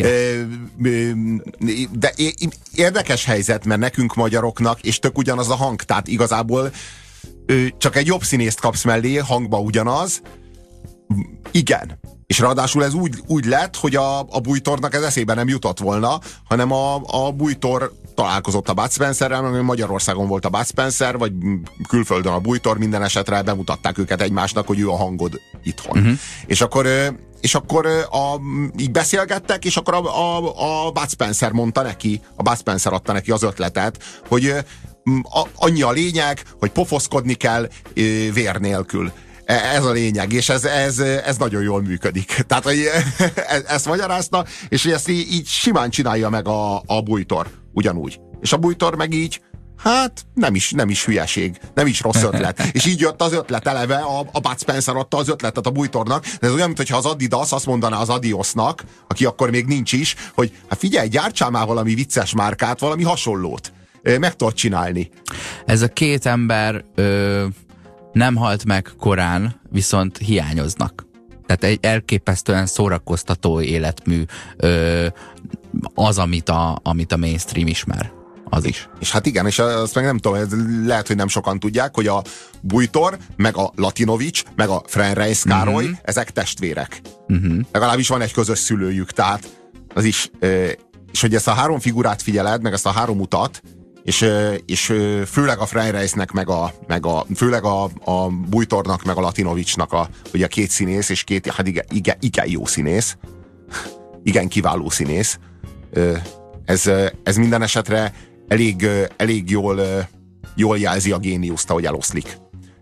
De érdekes helyzet, mert nekünk magyaroknak, és tök ugyanaz a hang, tehát igazából csak egy jobb színészt kapsz mellé, hangba ugyanaz. Igen. És ráadásul ez úgy lett, hogy a Bújtornak ez eszébe nem jutott volna, hanem a Bújtor találkozott a Bud Spencerrel, mert Magyarországon volt a Bud Spencer, vagy külföldön a Bújtor, minden esetre bemutatták őket egymásnak, hogy ő a hangod itthon. És akkor így beszélgettek, és akkor a Bud Spencer mondta neki, a Bud Spencer adta neki az ötletet, hogy annyi a lényeg, hogy pofoszkodni kell vér nélkül. Ez a lényeg, és ez nagyon jól működik. Tehát, hogy ezt magyarázta, és hogy ezt így simán csinálja meg a Bújtor, ugyanúgy. És a Bújtor meg így, hát nem is hülyeség, nem is rossz ötlet. És így jött az ötlet eleve, a Bud Spencer adta az ötletet a Bújtornak, de ez olyan, mintha az Adidas azt mondaná az Adiosnak, aki akkor még nincs is, hogy hát figyelj, gyártsál már valami vicces márkát, valami hasonlót. Meg tudod csinálni. Ez a két ember nem halt meg korán, viszont hiányoznak. Tehát egy elképesztően szórakoztató életmű, az, amit a mainstream ismer. Az is. És hát igen, és azt meg nem tudom, lehet, hogy nem sokan tudják, hogy a Bújtor, meg a Latinovics, meg a Frenreis Károly, ezek testvérek. Legalábbis van egy közös szülőjük, tehát az is, és hogy ezt a három figurát figyeled, meg ezt a három utat, és főleg a Frenreisnek, főleg a Bújtornak, meg a Latinovicsnak ugye a két színész, és hát igen jó színész, igen kiváló színész. Ez minden esetre elég jól jelzi a géniuszt, ahogy eloszlik.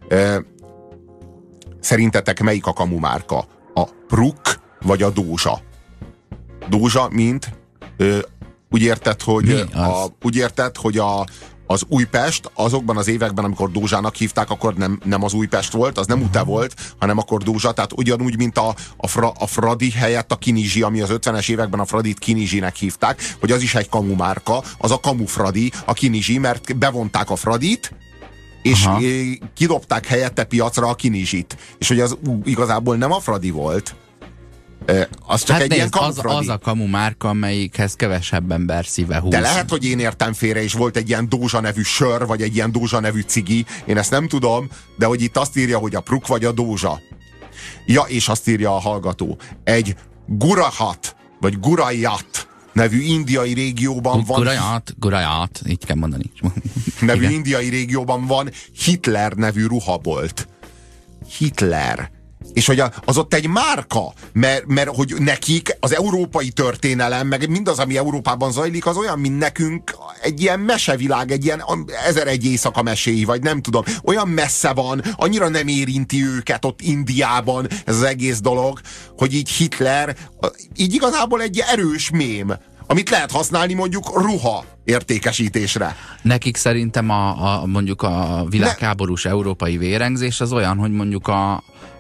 Szerintetek melyik a kamu márka? A Pruk vagy a Dózsa? Dózsa, mint úgy érted, hogy az Újpest azokban az években, amikor Dózsának hívták, akkor nem az Újpest volt, az nem Ute volt, hanem akkor Dózsa, tehát ugyanúgy, mint a Fradi helyett a Kinizsi, ami az 50-es években a Fradit Kinizsinek hívták, hogy az is egy kamu márka, az a kamu Fradi, a Kinizsi, mert bevonták a Fradit, és kidobták helyette piacra a Kinizsit. És hogy az igazából nem a Fradi volt, az csak egy ilyen kamufradi. Az a kamu márka, amelyikhez kevesebb ember szíve húz. De lehet, hogy én értem félre, és volt egy ilyen Dózsa nevű sör, vagy egy ilyen Dózsa nevű cigi, én ezt nem tudom, de hogy itt azt írja, hogy a Pruk vagy a Dózsa. Ja, és azt írja a hallgató. Egy Gurahat, vagy Gurajat nevű indiai régióban van... Gurajat, így kell mondani. Nevű indiai régióban van Hitler nevű ruhabolt. Hitler. És hogy az ott egy márka, mert hogy nekik az európai történelem, meg mindaz, ami Európában zajlik, az olyan, mint nekünk egy ilyen mesevilág, egy ilyen 1001 éjszaka meséi, vagy nem tudom, olyan messze van, annyira nem érinti őket ott Indiában ez az egész dolog, hogy így Hitler, így igazából egy erős mém, amit lehet használni mondjuk ruha értékesítésre. Nekik szerintem mondjuk a világháborús európai vérengzés az olyan, hogy mondjuk a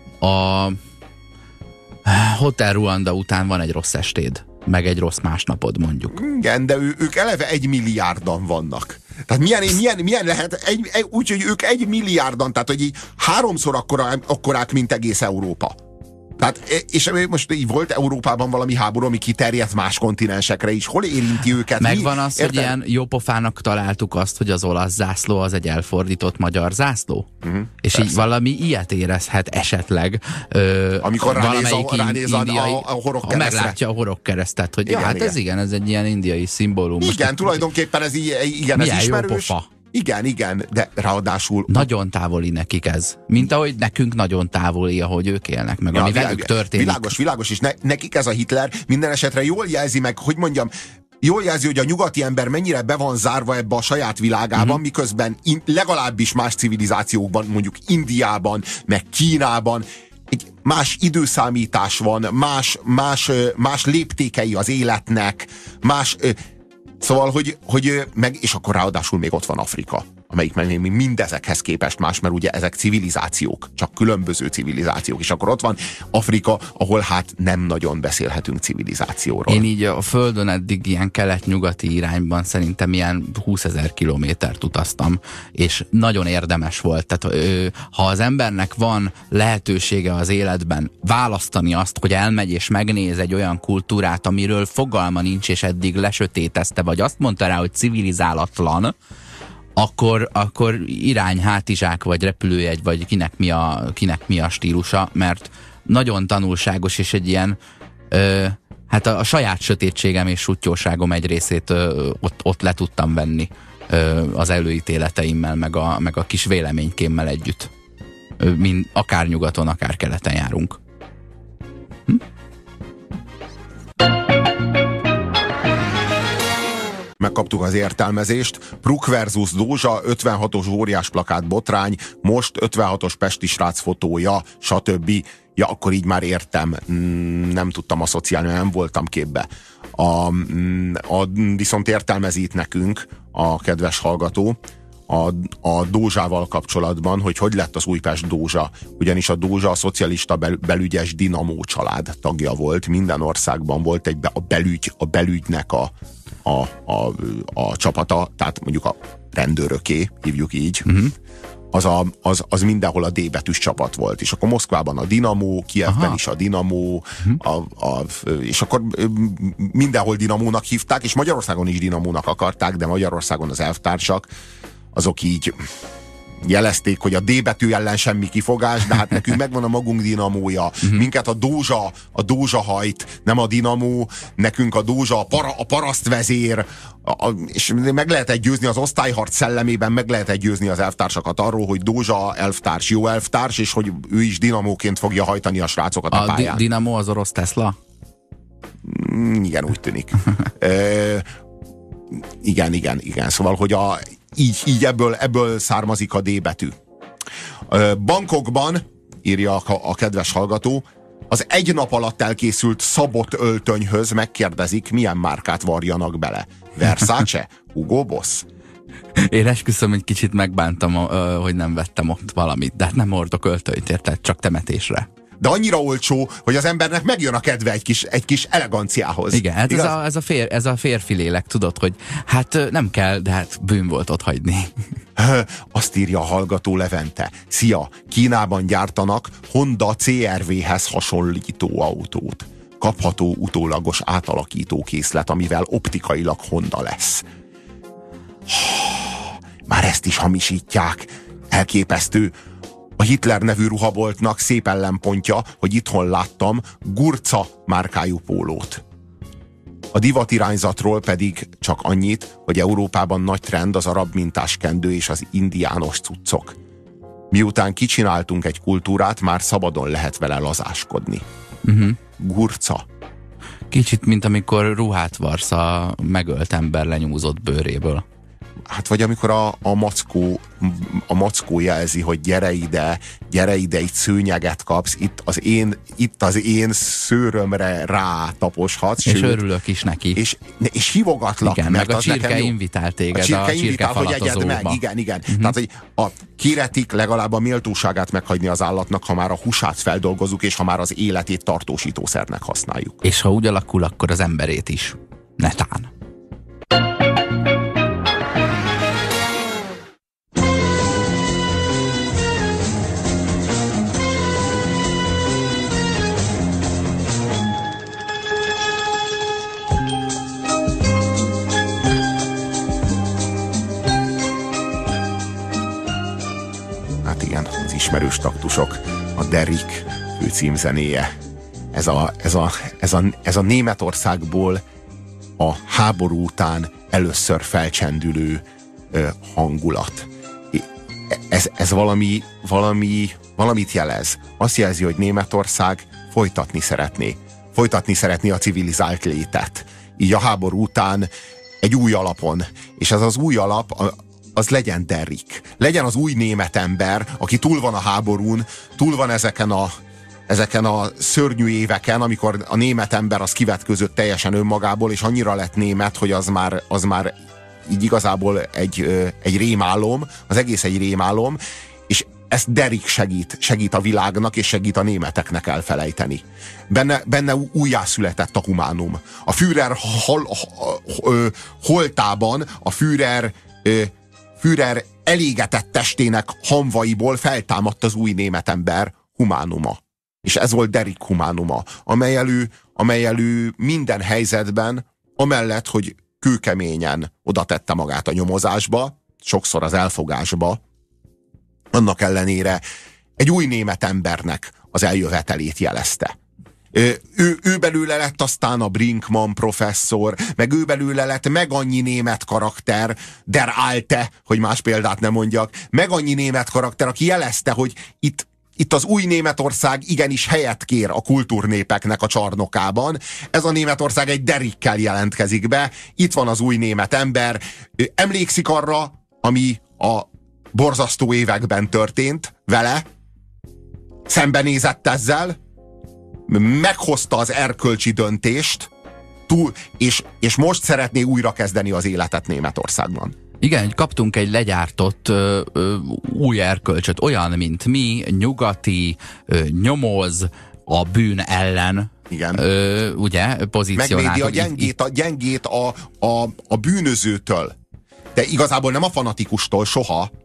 Hotel Ruanda után van egy rossz estéd, meg egy rossz másnapod mondjuk. Igen, de ők eleve 1 milliárdan vannak. Tehát milyen lehet, úgyhogy ők 1 milliárdan, tehát hogy így 3-szor akkorák, mint egész Európa. Tehát, és most így volt Európában valami háború, ami kiterjedt más kontinensekre is. Hol érinti őket? Megvan az, hogy ilyen jópofának találtuk azt, hogy az olasz zászló az egy elfordított magyar zászló? És persze. Így valami ilyet érezhet esetleg. Amikor ránéz a horogkeresztre. Meglátja a horogkeresztet, hogy igen, ez egy ilyen indiai szimbólum. Igen, tulajdonképpen ez ismerős. Jópofa. Igen, de ráadásul... Nagyon távoli nekik ez. Mint ahogy nekünk nagyon távoli, ahogy ők élnek, meg ami velük történik. Világos, és nekik ez a Hitler minden esetre jól jelzi meg, hogy mondjam, jól jelzi, hogy a nyugati ember mennyire be van zárva ebbe a saját világában, miközben legalábbis más civilizációkban, mondjuk Indiában, meg Kínában egy más időszámítás van, más léptékei az életnek, más... Szóval, hogy és akkor ráadásul még ott van Afrika, amelyik még mindezekhez képest más, mert ugye ezek civilizációk, csak különböző civilizációk, és akkor ott van Afrika, ahol hát nem nagyon beszélhetünk civilizációról. Én így a Földön eddig ilyen kelet-nyugati irányban szerintem ilyen 20 000 kilométert utaztam, és nagyon érdemes volt. Tehát ha az embernek van lehetősége az életben választani azt, hogy elmegy és megnéz egy olyan kultúrát, amiről fogalma nincs, és eddig lesötétezte, vagy azt mondta rá, hogy civilizálatlan, akkor irány hátizsák, vagy repülőjegy, vagy kinek mi a stílusa, mert nagyon tanulságos, és egy ilyen hát a saját sötétségem és suttyóságom egy részét ott le tudtam venni az előítéleteimmel, meg a kis véleménykémmel együtt. Akár nyugaton, akár keleten járunk. Megkaptuk az értelmezést. Pruk versus Dózsa, 56-os óriás plakát botrány, most 56-os pesti srác fotója, stb. Ja, akkor így már értem. Nem tudtam asszociálni, nem voltam képbe. Viszont értelmezi itt nekünk a kedves hallgató a Dózsával kapcsolatban, hogy lett az Újpest Dózsa. Ugyanis a Dózsa a szocialista belügyes Dinamó család tagja volt. Minden országban volt a belügynek a csapata, tehát mondjuk a rendőröké, hívjuk így, az mindenhol a D betűs csapat volt. És akkor Moszkvában a Dinamo, Kijevben is a Dinamo, és akkor mindenhol Dinamónak hívták, és Magyarországon is Dinamónak akarták, de Magyarországon az elvtársak, azok így jelezték, hogy a D betű ellen semmi kifogás, de hát nekünk megvan a magunk dinamója. Minket a Dózsa hajt, nem a Dinamó, nekünk a Dózsa a parasztvezér, és meg lehetett győzni az osztályharc szellemében, meg lehetett győzni az elvtársakat arról, hogy Dózsa elvtárs, jó elvtárs, és hogy ő is Dinamóként fogja hajtani a srácokat a pályán. A Dinamo az orosz Tesla? Igen, úgy tűnik. Igen. Szóval, hogy így ebből származik a D betű. Bangkokban, írja a kedves hallgató, az egy nap alatt elkészült szabott öltönyhöz megkérdezik, milyen márkát varjanak bele. Versace? Hugo Boss? Én esküszöm, hogy kicsit megbántam, hogy nem vettem ott valamit, de hát nem hordok öltönyt, érted? Csak temetésre. De annyira olcsó, hogy az embernek megjön a kedve egy kis eleganciához. Igen, hát ez a férfi lélek, tudod, hogy hát nem kell, de hát bűn volt ott hagyni. Azt írja a hallgató Levente. Szia, Kínában gyártanak Honda CR-V-hez hasonlító autót. Kapható utólagos átalakító készlet, amivel optikailag Honda lesz. Már ezt is hamisítják. Elképesztő. A Hitler nevű ruhaboltnak szép ellenpontja, hogy itthon láttam Gurca márkájú pólót. A divatirányzatról pedig csak annyit, hogy Európában nagy trend az arab mintás kendő és az indiános cuccok. Miután kicsináltunk egy kultúrát, már szabadon lehet vele lazáskodni. Gurca. Kicsit, mint amikor ruhát varsz a megölt ember lenyúzott bőréből. Hát vagy amikor a mackó jelzi, hogy gyere ide, itt szőnyeget kapsz, itt az én szőrömre rátaposhatsz. És örülök is neki. És hívogatlak. Igen, mert meg a csirke invitál téged a csirkefalatozóba. Igen. Tehát, hogy kéretik legalább a méltóságát meghagyni az állatnak, ha már a húsát feldolgozzuk, és ha már az életét tartósítószernek használjuk. És ha úgy alakul, akkor az emberét is. Netán. Ismerős taktusok, a Derrick főcímzenéje. Ez a Németországból a háború után először felcsendülő hangulat. Ez valamit jelez. Azt jelzi, hogy Németország folytatni szeretné a civilizált létet. Így a háború után egy új alapon. És ez az új alap az legyen Derrick. Legyen az új német ember, aki túl van a háborún, túl van ezeken a szörnyű éveken, amikor a német ember az kivetközött teljesen önmagából, és annyira lett német, hogy az már így igazából egy rémálom, az egész egy rémálom, és ezt Derrick segít a világnak, és segít a németeknek elfelejteni. Benne újjászületett a humánum. A Führer holtában a Führer elégetett testének hamvaiból feltámadt az új német ember humánuma. És ez volt Derrick humánuma, amely elő minden helyzetben, amellett, hogy kőkeményen oda tette magát a nyomozásba, sokszor az elfogásba, annak ellenére egy új német embernek az eljövetelét jelezte. Ő belőle lett aztán a Brinkmann professzor, meg ő belőle lett meg annyi német karakter, der Alte, hogy más példát nem mondjak, meg annyi német karakter, aki jelezte, hogy itt az új Németország igenis helyet kér a kultúrnépeknek a csarnokában. Ez a Németország egy Derrickkel jelentkezik be. Itt van az új német ember. Emlékszik arra, ami a borzasztó években történt vele, szembenézett meghozta az erkölcsi döntést, és most szeretné újrakezdeni az életet Németországban. Igen, kaptunk egy legyártott új erkölcsöt, olyan, mint mi, nyugati, nyomoz a bűn ellen. Igen. Ugye, pozícionáltuk. Megvédi a gyengét a bűnözőtől. De igazából nem a fanatikustól soha,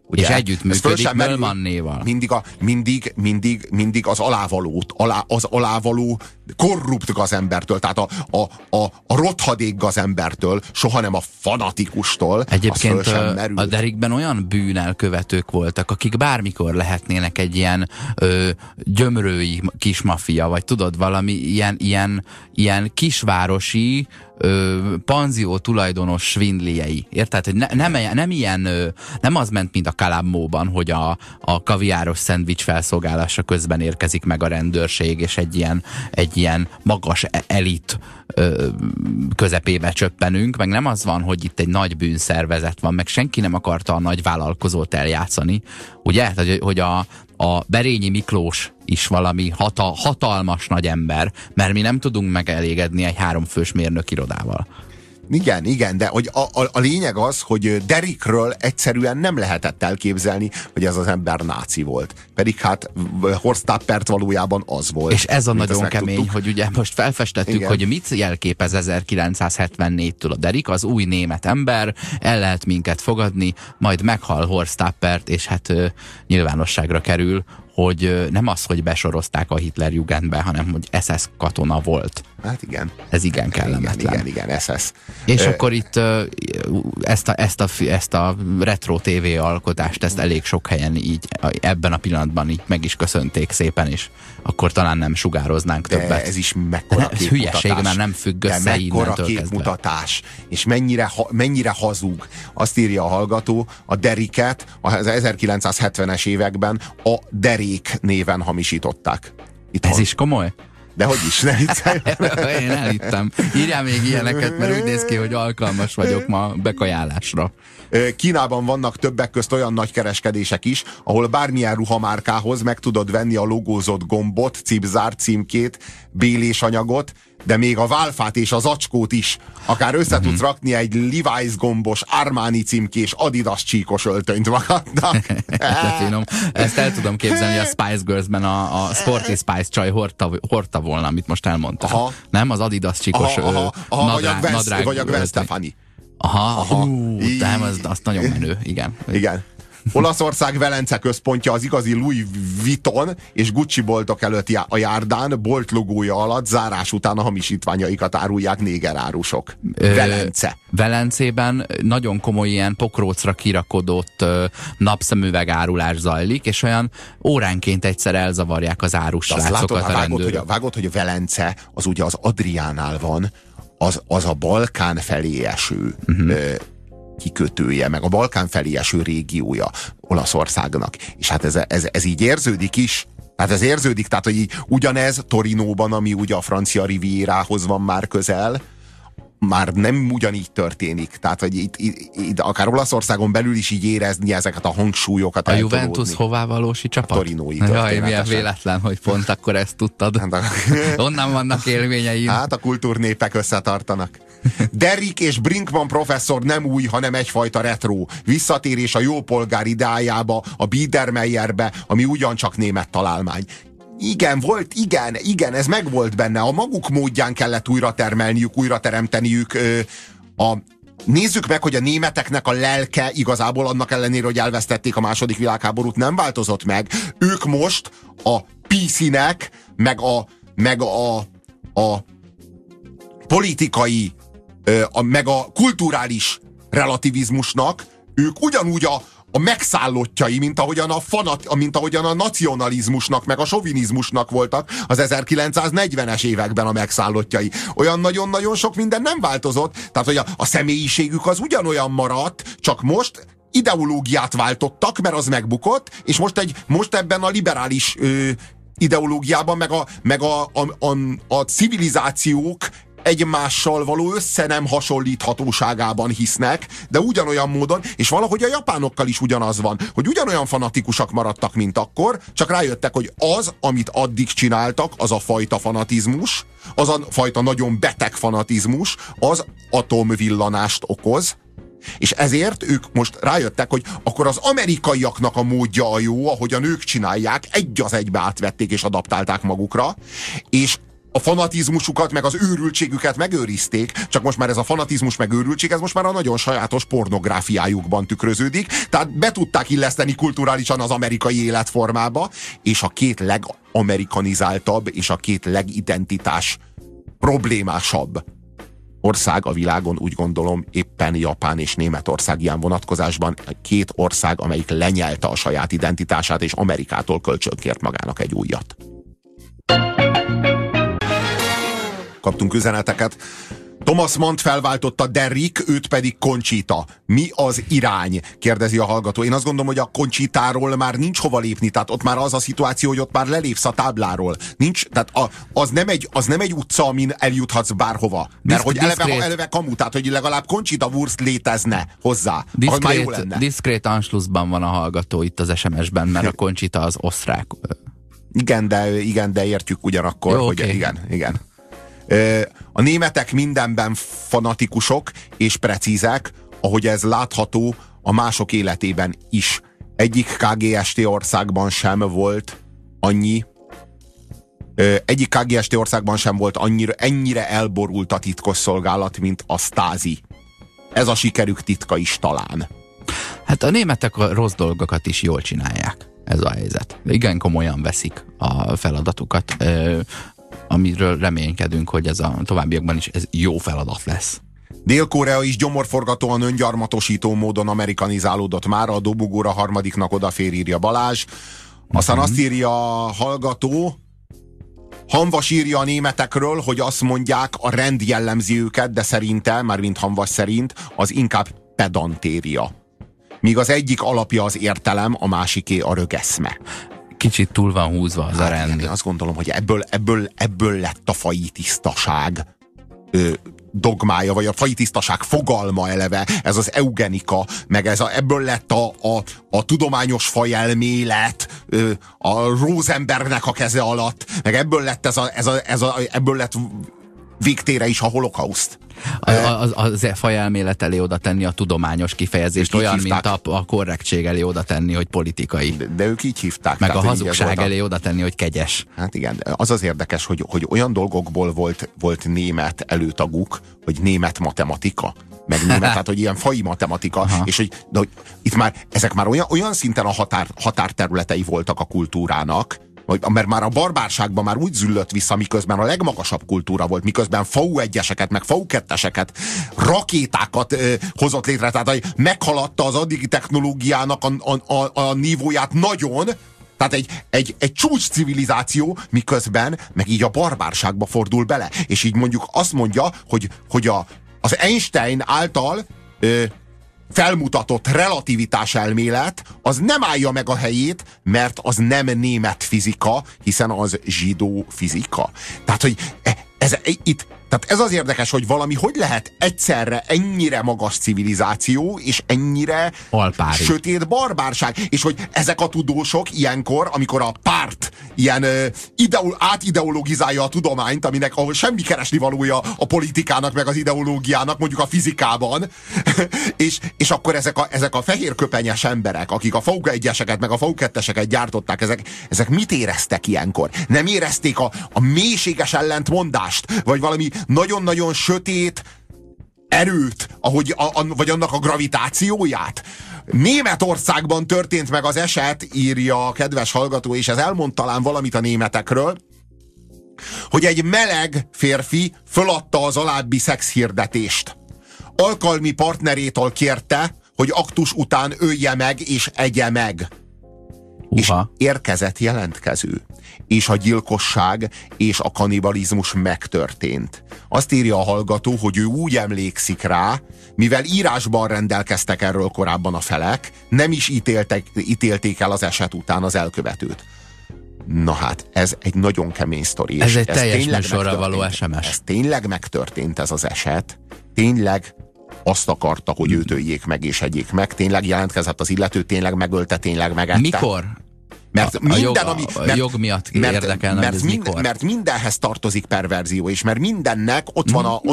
Ugye, és együttműködik Möllmannéval. Mindig az alávalót, az alávaló korrupt gazembertől, tehát a rothadék gazembertől, soha nem a fanatikustól. Egyébként a Derrickben olyan bűnelkövetők voltak, akik bármikor lehetnének egy ilyen gyömrői kis mafia, vagy tudod, valami ilyen kisvárosi panzió tulajdonos svindliei. Érted? Hogy nem ilyen, nem az ment, mint a Calabmóban, hogy a kaviáros szendvics felszolgálása közben érkezik meg a rendőrség, és egy ilyen magas elit közepébe csöppenünk, meg nem az van, hogy itt egy nagy bűnszervezet van, meg senki nem akarta a nagy vállalkozót eljátszani. Ugye? Hogy a Berényi Miklós is valami hatalmas nagy ember, mert mi nem tudunk megelégedni egy 3 fős mérnökirodával. Igen, de hogy a lényeg az, hogy Derrickről egyszerűen nem lehetett elképzelni, hogy ez az ember náci volt. Pedig hát Horst Tappert valójában az volt. És ez a nagyon kemény, hogy ugye most felfestettük, igen, hogy mit jelképez 1974-től a Derrick, az új német ember, el lehet minket fogadni, majd meghal Horst Tappert, és hát nyilvánosságra kerül, hogy nem az, hogy besorozták a Hitlerjugendbe, hanem hogy SS katona volt. Hát igen. Ez igen kellemetlen. Igen, SS. És akkor itt ezt a retro TV alkotást, ezt elég sok helyen így ebben a pillanatban így meg is köszönték szépen, és akkor talán nem sugároznánk többet. Ez is mekkora képmutatás. Ez hülyeség, mert nem függ össze mekkora képmutatás. És mennyire hazug. Azt írja a hallgató, a Derricket az 1970-es években a Derék néven hamisították. Ez is komoly? De hogy is, ne viccelj. Én elhittem. Írjál még ilyeneket, mert úgy néz ki, hogy alkalmas vagyok ma bekajálásra. Kínában vannak többek közt olyan nagy kereskedések is, ahol bármilyen ruhamárkához meg tudod venni a logózott gombot, cipzárt, címkét, bélésanyagot, de még a válfát és az acskót is. Akár össze tudsz rakni egy Levi's gombos, Armani címkés, Adidas csíkos öltönyt magadnak. De finom. Ezt el tudom képzelni, hogy a Spice Girls-ben a Sporty Spice csaj hordta volna, amit most elmondtál. Aha. Nem? Az Adidas csíkos nadrág. Vagy a Gwen Stefani. Aha. Nem, az nagyon menő. Igen. Olaszország Velence központja az igazi Louis Vuitton és Gucci boltok előtt a járdán, bolt logója alatt zárás után a hamisítványaikat árulják négerárusok. Velence. Velencében nagyon komoly ilyen pokrócra kirakodott napszemüveg árulás zajlik, és olyan óránként egyszer elzavarják az áruslácokat a rendőrök. Vágod, hogy Velence az ugye az Adriánál van, az a Balkán felé eső kikötője, meg a Balkán felé eső régiója Olaszországnak. És hát ez így érződik is. Hát ez érződik, tehát hogy így ugyanez Torinóban, ami ugye a francia Rivierához van már közel, már nem ugyanígy történik. Tehát, hogy itt akár Olaszországon belül is így érezni ezeket a hangsúlyokat. A Juventus hová valósi csapat? A torinói. Jaj, milyen véletlen, hogy pont akkor ezt tudtad. Onnan vannak élményeim. Hát a kultúrnépek összetartanak. Derrick és Brinkman professzor nem új, hanem egyfajta retro. Visszatérés a jópolgár ideájába, a Biedermeierbe, ami ugyancsak német találmány. Igen, ez megvolt benne. A maguk módján kellett újra teremteniük. Nézzük meg, hogy a németeknek a lelke igazából annak ellenére, hogy elvesztették a második világháborút, nem változott meg. Ők most a PC-nek, meg a politikai, meg a kulturális relativizmusnak, ők ugyanúgy a megszállottjai, mint ahogyan a nacionalizmusnak, meg a sovinizmusnak voltak az 1940-es években a megszállottjai. Olyan nagyon-nagyon sok minden nem változott, tehát hogy a személyiségük az ugyanolyan maradt, csak most ideológiát váltottak, mert az megbukott, és most ebben a liberális ideológiában, meg a civilizációk egymással való össze nem hasonlíthatóságában hisznek, de ugyanolyan módon, és valahogy a japánokkal is ugyanaz van, hogy ugyanolyan fanatikusak maradtak, mint akkor, csak rájöttek, hogy az, amit addig csináltak, az a fajta fanatizmus, az a fajta nagyon beteg fanatizmus, az atomvillanást okoz, és ezért ők most rájöttek, hogy akkor az amerikaiaknak a módja a jó, ahogy a nők csinálják, egy az egybe átvették és adaptálták magukra, és a fanatizmusukat, meg az őrültségüket megőrizték, csak most már ez a fanatizmus, meg őrültség, ez most már a nagyon sajátos pornográfiájukban tükröződik, tehát be tudták illeszteni kulturálisan az amerikai életformába, és a két legamerikanizáltabb, és a két legidentitás problémásabb ország a világon, úgy gondolom, éppen Japán és Németország ilyen vonatkozásban, két ország, amelyik lenyelte a saját identitását, és Amerikától kölcsönkért magának egy újat. Kaptunk üzeneteket. Thomas Mann-t felváltotta Derrick, őt pedig Conchita. Mi az irány? Kérdezi a hallgató. Én azt gondolom, hogy a Conchitáról már nincs hova lépni, tehát ott már az a szituáció, hogy ott már lelépsz a tábláról. Nincs, tehát az nem egy utca, amin eljuthatsz bárhova. Mert hogy eleve kamu, tehát hogy legalább Conchita Wurst létezne hozzá. Az már jó lenne. Diszkrét Anschlussban van a hallgató itt az SMS-ben, mert a Conchita az osztrák. Igen, de értjük ugyanakkor, jó, hogy okay. Igen. A németek mindenben fanatikusok és precízek, ahogy ez látható a mások életében is. Egyik KGST országban sem volt ennyire elborult a titkosszolgálat, mint a Stasi. Ez a sikerük titka is talán. Hát a németek a rossz dolgokat is jól csinálják. Ez a helyzet. Igen komolyan veszik a feladatukat, amiről reménykedünk, hogy ez a továbbiakban is ez jó feladat lesz. Dél-Korea is gyomorforgatóan öngyarmatosító módon amerikanizálódott már, a dobogóra harmadiknak odafér, írja Balázs. Aztán azt írja a hallgató, Hamvas írja a németekről, hogy azt mondják, a rend jellemzi őket, de szerinte, mármint Hamvas szerint, az inkább pedantéria. Míg az egyik alapja az értelem, a másiké a rögeszme. Kicsit túl van húzva az a rend. Én azt gondolom, hogy ebből lett a faji tisztaság dogmája, vagy a faji tisztaság fogalma eleve, ez az eugenika, meg ebből lett a tudományos fajelmélet, a Rosenbergnek a keze alatt, meg ebből lett ebből lett végtére is a holokauszt. Az fajelmélet elé oda tenni a tudományos kifejezést, olyan, hívták, mint a korrektség elé oda tenni, hogy politikai. De ők így hívták. Meg a hazugság elé oda tenni, hogy kegyes. Hát igen, az az érdekes, hogy olyan dolgokból volt német előtaguk, hogy német matematika, meg német, tehát hogy ilyen faji matematika, és hogy itt már ezek már olyan szinten a határterületei voltak a kultúrának, mert már a barbárságban már úgy züllött vissza, miközben a legmagasabb kultúra volt, miközben FAU 1-eseket, meg FAU 2-eseket, rakétákat hozott létre, tehát hogy meghaladta az addigi technológiának a nívóját nagyon, tehát egy csúcs civilizáció, miközben meg így a barbárságba fordul bele. És így mondjuk azt mondja, hogy az Einstein által felmutatott relativitás elmélet, az nem állja meg a helyét, mert az nem német fizika, hiszen az zsidó fizika. Tehát, hogy ez az érdekes, hogy valami hogy lehet egyszerre ennyire magas civilizáció, és ennyire alpári, sötét barbárság. És hogy ezek a tudósok ilyenkor, amikor a párt ilyen átideologizálja a tudományt, ahol semmi keresnivalója a politikának, meg az ideológiának, mondjuk a fizikában, és akkor ezek a fehér köpenyes emberek, akik a FAU 1-eseket, meg a FAU 2-eseket gyártották, ezek mit éreztek ilyenkor? Nem érezték a mélységes ellentmondást, vagy valami nagyon-nagyon sötét erőt, vagy annak a gravitációját? Németországban történt meg az eset, írja a kedves hallgató, és ez elmond talán valamit a németekről, hogy egy meleg férfi föladta az alábbi szexhirdetést. Alkalmi partnerétől kérte, hogy aktus után ölje meg és egye meg. És érkezett jelentkező. És a gyilkosság és a kanibalizmus megtörtént. Azt írja a hallgató, hogy ő úgy emlékszik rá, mivel írásban rendelkeztek erről korábban a felek, nem is ítélték el az eset után az elkövetőt. Na hát, ez egy nagyon kemény sztori. Ez egy teljes műsorra való SMS. Ez tényleg megtörtént ez az eset. Tényleg azt akarta, hogy őt öljék meg és egyék meg. Tényleg jelentkezett az illető, tényleg megölte, tényleg megette. Mikor? Mert a jog miatt érdekelne, hogy ez mikor. Mert mindenhez tartozik perverzió, és mert mindennek ott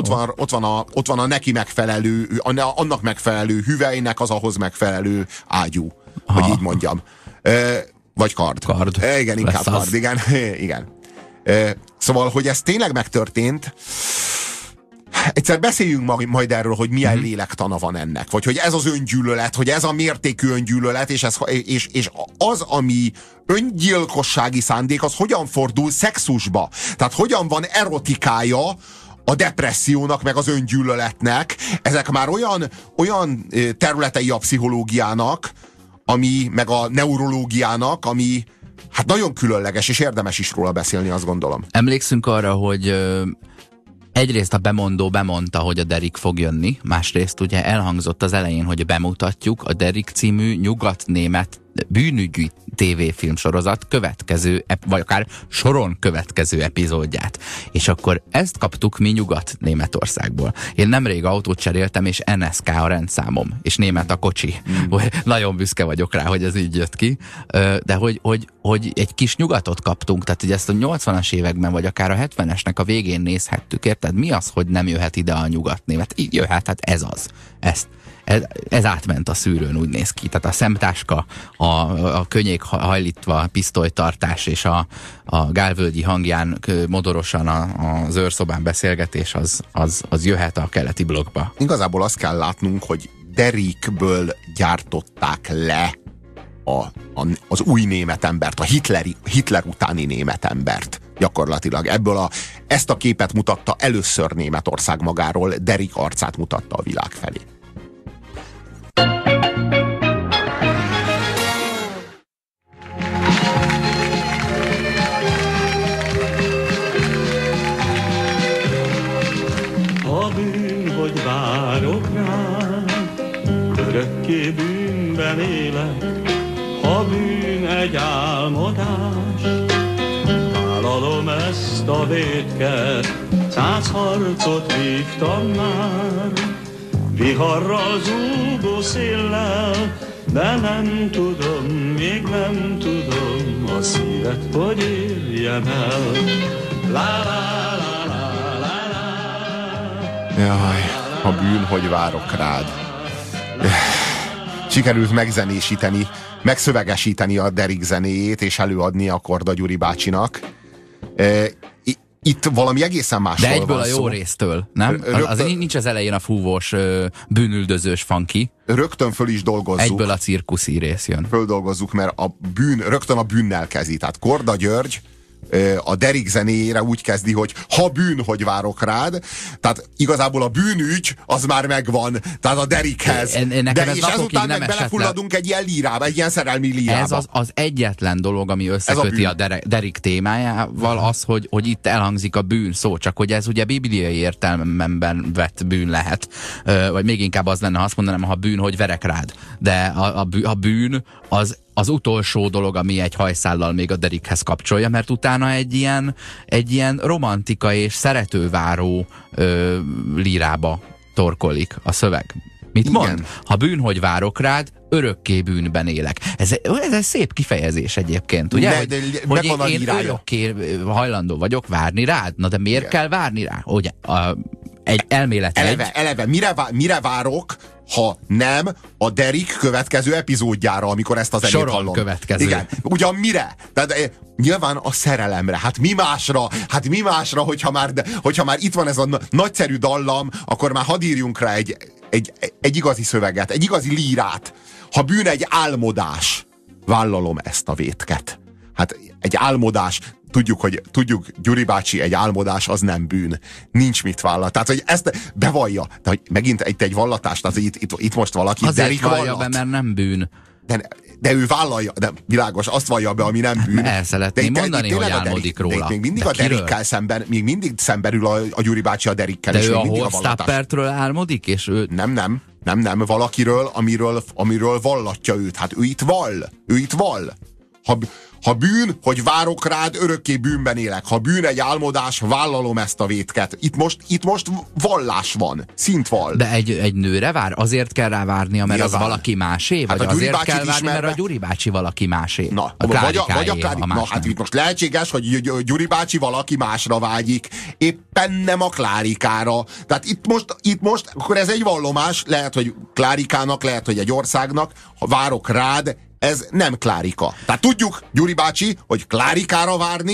van a neki megfelelő, annak megfelelő hüvelynek az ahhoz megfelelő ágyú, hogy így mondjam. Vagy kard. Kard. Igen, inkább kard. Igen. Szóval, hogy ez tényleg megtörtént, egyszer beszéljünk majd erről, hogy milyen lélektana van ennek, vagy hogy ez az öngyűlölet, hogy ez a mértékű öngyűlölet, és az, ami öngyilkossági szándék, az hogyan fordul szexusba. Tehát hogyan van erotikája a depressziónak, meg az öngyűlöletnek. Ezek már olyan területei a pszichológiának, meg a neurológiának, ami hát nagyon különleges, és érdemes is róla beszélni, azt gondolom. Emlékszünk arra, hogy egyrészt a bemondó bemondta, hogy a Derrick fog jönni, másrészt ugye elhangzott az elején, hogy bemutatjuk a Derrick című nyugatnémet bűnügyi tévéfilmsorozat következő, vagy akár soron következő epizódját. És akkor ezt kaptuk mi Nyugat-Németországból. Én nemrég autót cseréltem, és NSK a rendszámom, és német a kocsi. Nagyon büszke vagyok rá, hogy ez így jött ki. De hogy egy kis nyugatot kaptunk, tehát hogy ezt a 80-as években, vagy akár a 70-esnek a végén nézhettük, érted? Mi az, hogy nem jöhet ide a nyugatnémet? Így jöhet, hát ez az. Ez átment a szűrőn, úgy néz ki. Tehát a szemtáska, a könnyék hajlítva, pisztolytartás és a gálvölgyi hangján modorosan az őrszobán beszélgetés, az jöhet a keleti blokkba. Igazából azt kell látnunk, hogy Derrickből gyártották le az új német embert, a Hitler utáni német embert. Gyakorlatilag ezt a képet mutatta először Németország magáról, Derrick arcát mutatta a világ felé. A bűn, hogy várok rád, örökké bűnben élek. Ha bűn egy álmodás, vállalom ezt a vétket. 100 harcot vívtam már, viharral zúgó széllel, de nem tudom, még nem tudom a szívet, hogy érjem el. La la la la la la. Jaj, a bűn, hogy várok rád. Sikerült megzenésíteni, megszövegesíteni a Derrick zenéjét, és előadni a Korda Gyuri bácsinak. Itt valami egészen másról van szó. De egyből a jó résztől, nem? Azért nincs az elején a fúvós, bűnüldözős funky. Rögtön föl is dolgozzuk. Egyből a cirkuszi rész jön. Földolgozzuk, mert rögtön a bűnnel kezdi. Tehát Korda György a Derrick zenéjére úgy kezdi, hogy ha bűn, hogy várok rád. Tehát igazából a bűnügy az már megvan, tehát a Derrickhez. És ezután meg belefulladunk egy ilyen lírába, egy ilyen szerelmi lírába. Ez az egyetlen dolog, ami összeköti a Derrick témájával, az, hogy itt elhangzik a bűn szó, csak hogy ez ugye bibliai értelemben vett bűn lehet. Vagy még inkább az lenne, ha azt mondanám, ha bűn, hogy verek rád. De a bűn az utolsó dolog, ami egy hajszállal még a Derrickhez kapcsolja, mert utána egy ilyen romantika és szeretőváró lírába torkolik a szöveg. Mit mond? Igen. Ha bűn, hogy várok rád, örökké bűnben élek. Ez egy szép kifejezés egyébként, ugye? Hogy én örökké hajlandó vagyok várni rád. Na de miért kell várni rá? Ugye, egy elmélet. Eleve, mire várok, ha nem a Derrick következő epizódjára, amikor ezt a zenét soron hallom. Következő. Igen. Ugyan mire? Tehát nyilván a szerelemre. Hát mi másra, hogyha már itt van ez a nagyszerű dallam, akkor már hadd írjunk rá egy igazi szöveget, egy igazi lírát. Ha bűn egy álmodás, vállalom ezt a vétket. Hát egy álmodás, tudjuk, Gyuri bácsi, egy álmodás az nem bűn. Nincs mit vállal. Tehát, hogy ezt bevallja. De hogy megint egy vallatás, tehát itt most valaki Derrick vallja be, mert nem bűn. De ő vállalja, de világos, azt vallja be, ami nem bűn. El szeretném mondani, hogy álmodik róla. Még mindig a Derrickkel szemben, még mindig szemberül a Gyuri bácsi a Derrickkel. De ő a Hofstappertről álmodik, és ő... Nem, valakiről, amiről vallatja őt. Hát ő itt vall. Ha bűn, hogy várok rád, örökké bűnben élek. Ha bűn egy álmodás, vállalom ezt a vétket. Itt most vallás van. Szintval. De egy nőre vár? Azért kell rá várnia, mert nyilván az valaki másé? Vagy hát azért kell várni, mert a Gyuri bácsi valaki másé? Na, hát itt most lehetséges, hogy Gyuri bácsi valaki másra vágyik. Éppen nem a Klárikára. Tehát itt most, akkor ez egy vallomás. Lehet, hogy Klárikának, lehet, hogy egy országnak. Ha várok rád, ez nem Klárika. Tehát tudjuk, Gyuri bácsi, hogy Klárikára várni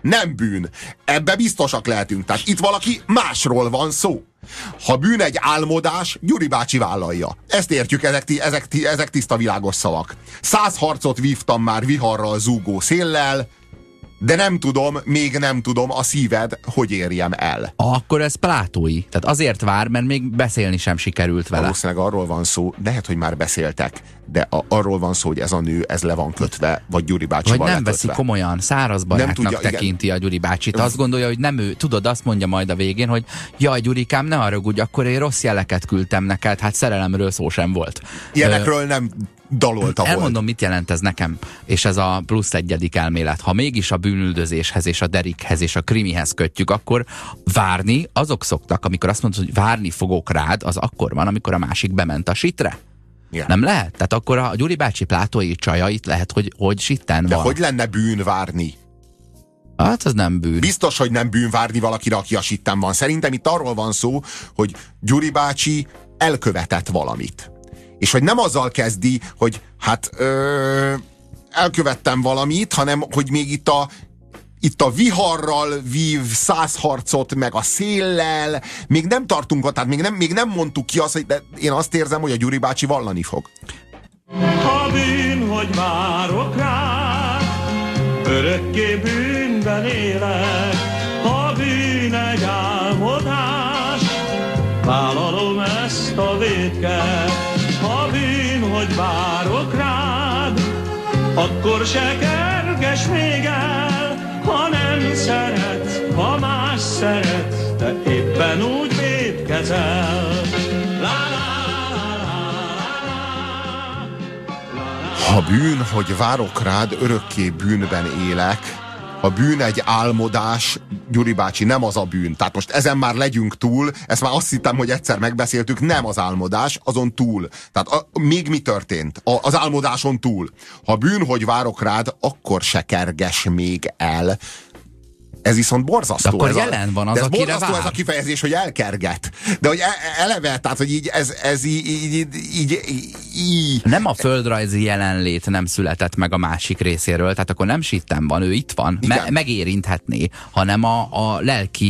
nem bűn. Ebbe biztosak lehetünk. Tehát itt valaki másról van szó. Ha bűn egy álmodás, Gyuri bácsi vállalja. Ezt értjük, ezek tiszta világos szavak. 100 harcot vívtam már viharral zúgó széllel, de még nem tudom a szíved, hogy érjem el. Akkor ez plátói. Tehát azért vár, mert még beszélni sem sikerült vele. Valószínűleg arról van szó, lehet, hogy már beszéltek, de arról van szó, hogy ez a nő, ez le van kötve, vagy Gyuri bácsival vagy nem lekötve. veszi komolyan, száraz barátnak tekinti igen. A Gyuri bácsit. Azt gondolja, hogy nem ő. Tudod, azt mondja majd a végén, hogy jaj, Gyurikám, ne haragudj, akkor én rossz jeleket küldtem neked, hát szerelemről szó sem volt. Ilyenekről nem dalolta volt. Elmondom, mit jelent ez nekem, és ez a plusz egyedik elmélet. Ha mégis a bűnüldözéshez és a Derikhez és a krimihez kötjük, akkor várni azok szoktak, amikor azt mondod, hogy várni fogok rád, az akkor van, amikor a másik bement a sitre. Igen. Nem lehet? Tehát akkor a Gyuri bácsi plátói csajait lehet, hogy sitten van. De hogy lenne bűn várni? Hát ez nem bűn. Biztos, hogy nem bűn várni valakire, aki a sitten van. Szerintem itt arról van szó, hogy Gyuri bácsi elkövetett valamit. És hogy nem azzal kezdi, hogy hát elkövettem valamit, hanem hogy még itt a viharral vív 100 harcot, meg a széllel, még nem tartunk ott, tehát még nem mondtuk ki azt, hogy de én azt érzem, hogy a Gyuri bácsi vallani fog. Ha bűn, hogy várok rád, örökké bűnben élek. Ha bűn egy álmodás, vállalom ezt a vétket. Ha bűn, hogy várok rád, akkor se kerges még el, ha nem szeretsz, ha más szeretsz, te éppen úgy vétkezel. Ha bűn, hogy várok rád, örökké bűnben élek. Ha bűn egy álmodás, Gyuri bácsi, nem az a bűn. Tehát most ezen már legyünk túl, ezt már azt hittem, hogy egyszer megbeszéltük, nem az álmodás, azon túl. Tehát még mi történt? Az álmodáson túl. Ha bűn, hogy várok rád, akkor se kerges még el. Ez viszont borzasztó. De akkor jelen van az, akire borzasztó vár. Ez a kifejezés, hogy elkerget. De hogy eleve, tehát, hogy így ez így. Nem a földrajzi jelenlét nem született meg a másik részéről, tehát akkor nem sitten van, ő itt van, megérinthetné, hanem a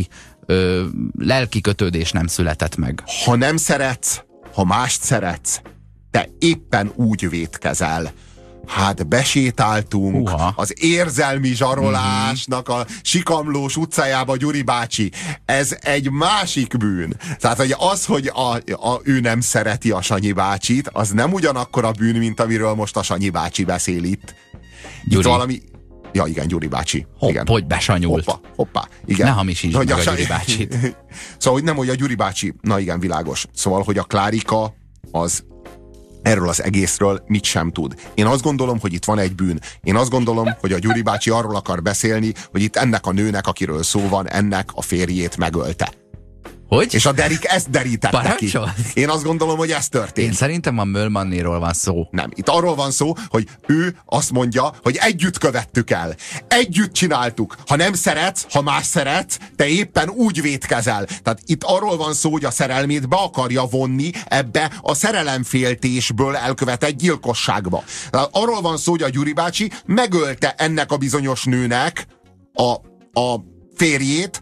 lelki kötődés nem született meg. Ha nem szeretsz, ha mást szeretsz, te éppen úgy vétkezel. Hát besétáltunk az érzelmi zsarolásnak a sikamlós utcájába, Gyuri bácsi. Ez egy másik bűn. Tehát hogy az, hogy ő nem szereti a Sanyi bácsit, az nem ugyanakkor a bűn, mint amiről most a Sanyi bácsi beszél itt. Gyuri. Itt valami... Ja, igen, Gyuri bácsi. Igen. Hogy besanyult. Hoppá, igen. Ne hamisítsd meg a Gyuri bácsit. Szóval, hogy nem, hogy a Gyuri bácsi, na igen, világos. Szóval, hogy a Klárika az erről az egészről mit sem tud. Én azt gondolom, hogy itt van egy bűn. Én azt gondolom, hogy a Gyuri bácsi arról akar beszélni, hogy itt ennek a nőnek, akiről szó van, ennek a férjét megölte. Hogy? És a Derik ezt derítette ki. Én azt gondolom, hogy ez történt. Én szerintem a Mölmannéról van szó. Nem, itt arról van szó, hogy ő azt mondja, hogy együtt követtük el. Együtt csináltuk. Ha nem szeretsz, ha más szeretsz, te éppen úgy vétkezel. Tehát itt arról van szó, hogy a szerelmét be akarja vonni ebbe a szerelemféltésből elkövetett gyilkosságba. Tehát arról van szó, hogy a Gyuri bácsi megölte ennek a bizonyos nőnek a férjét,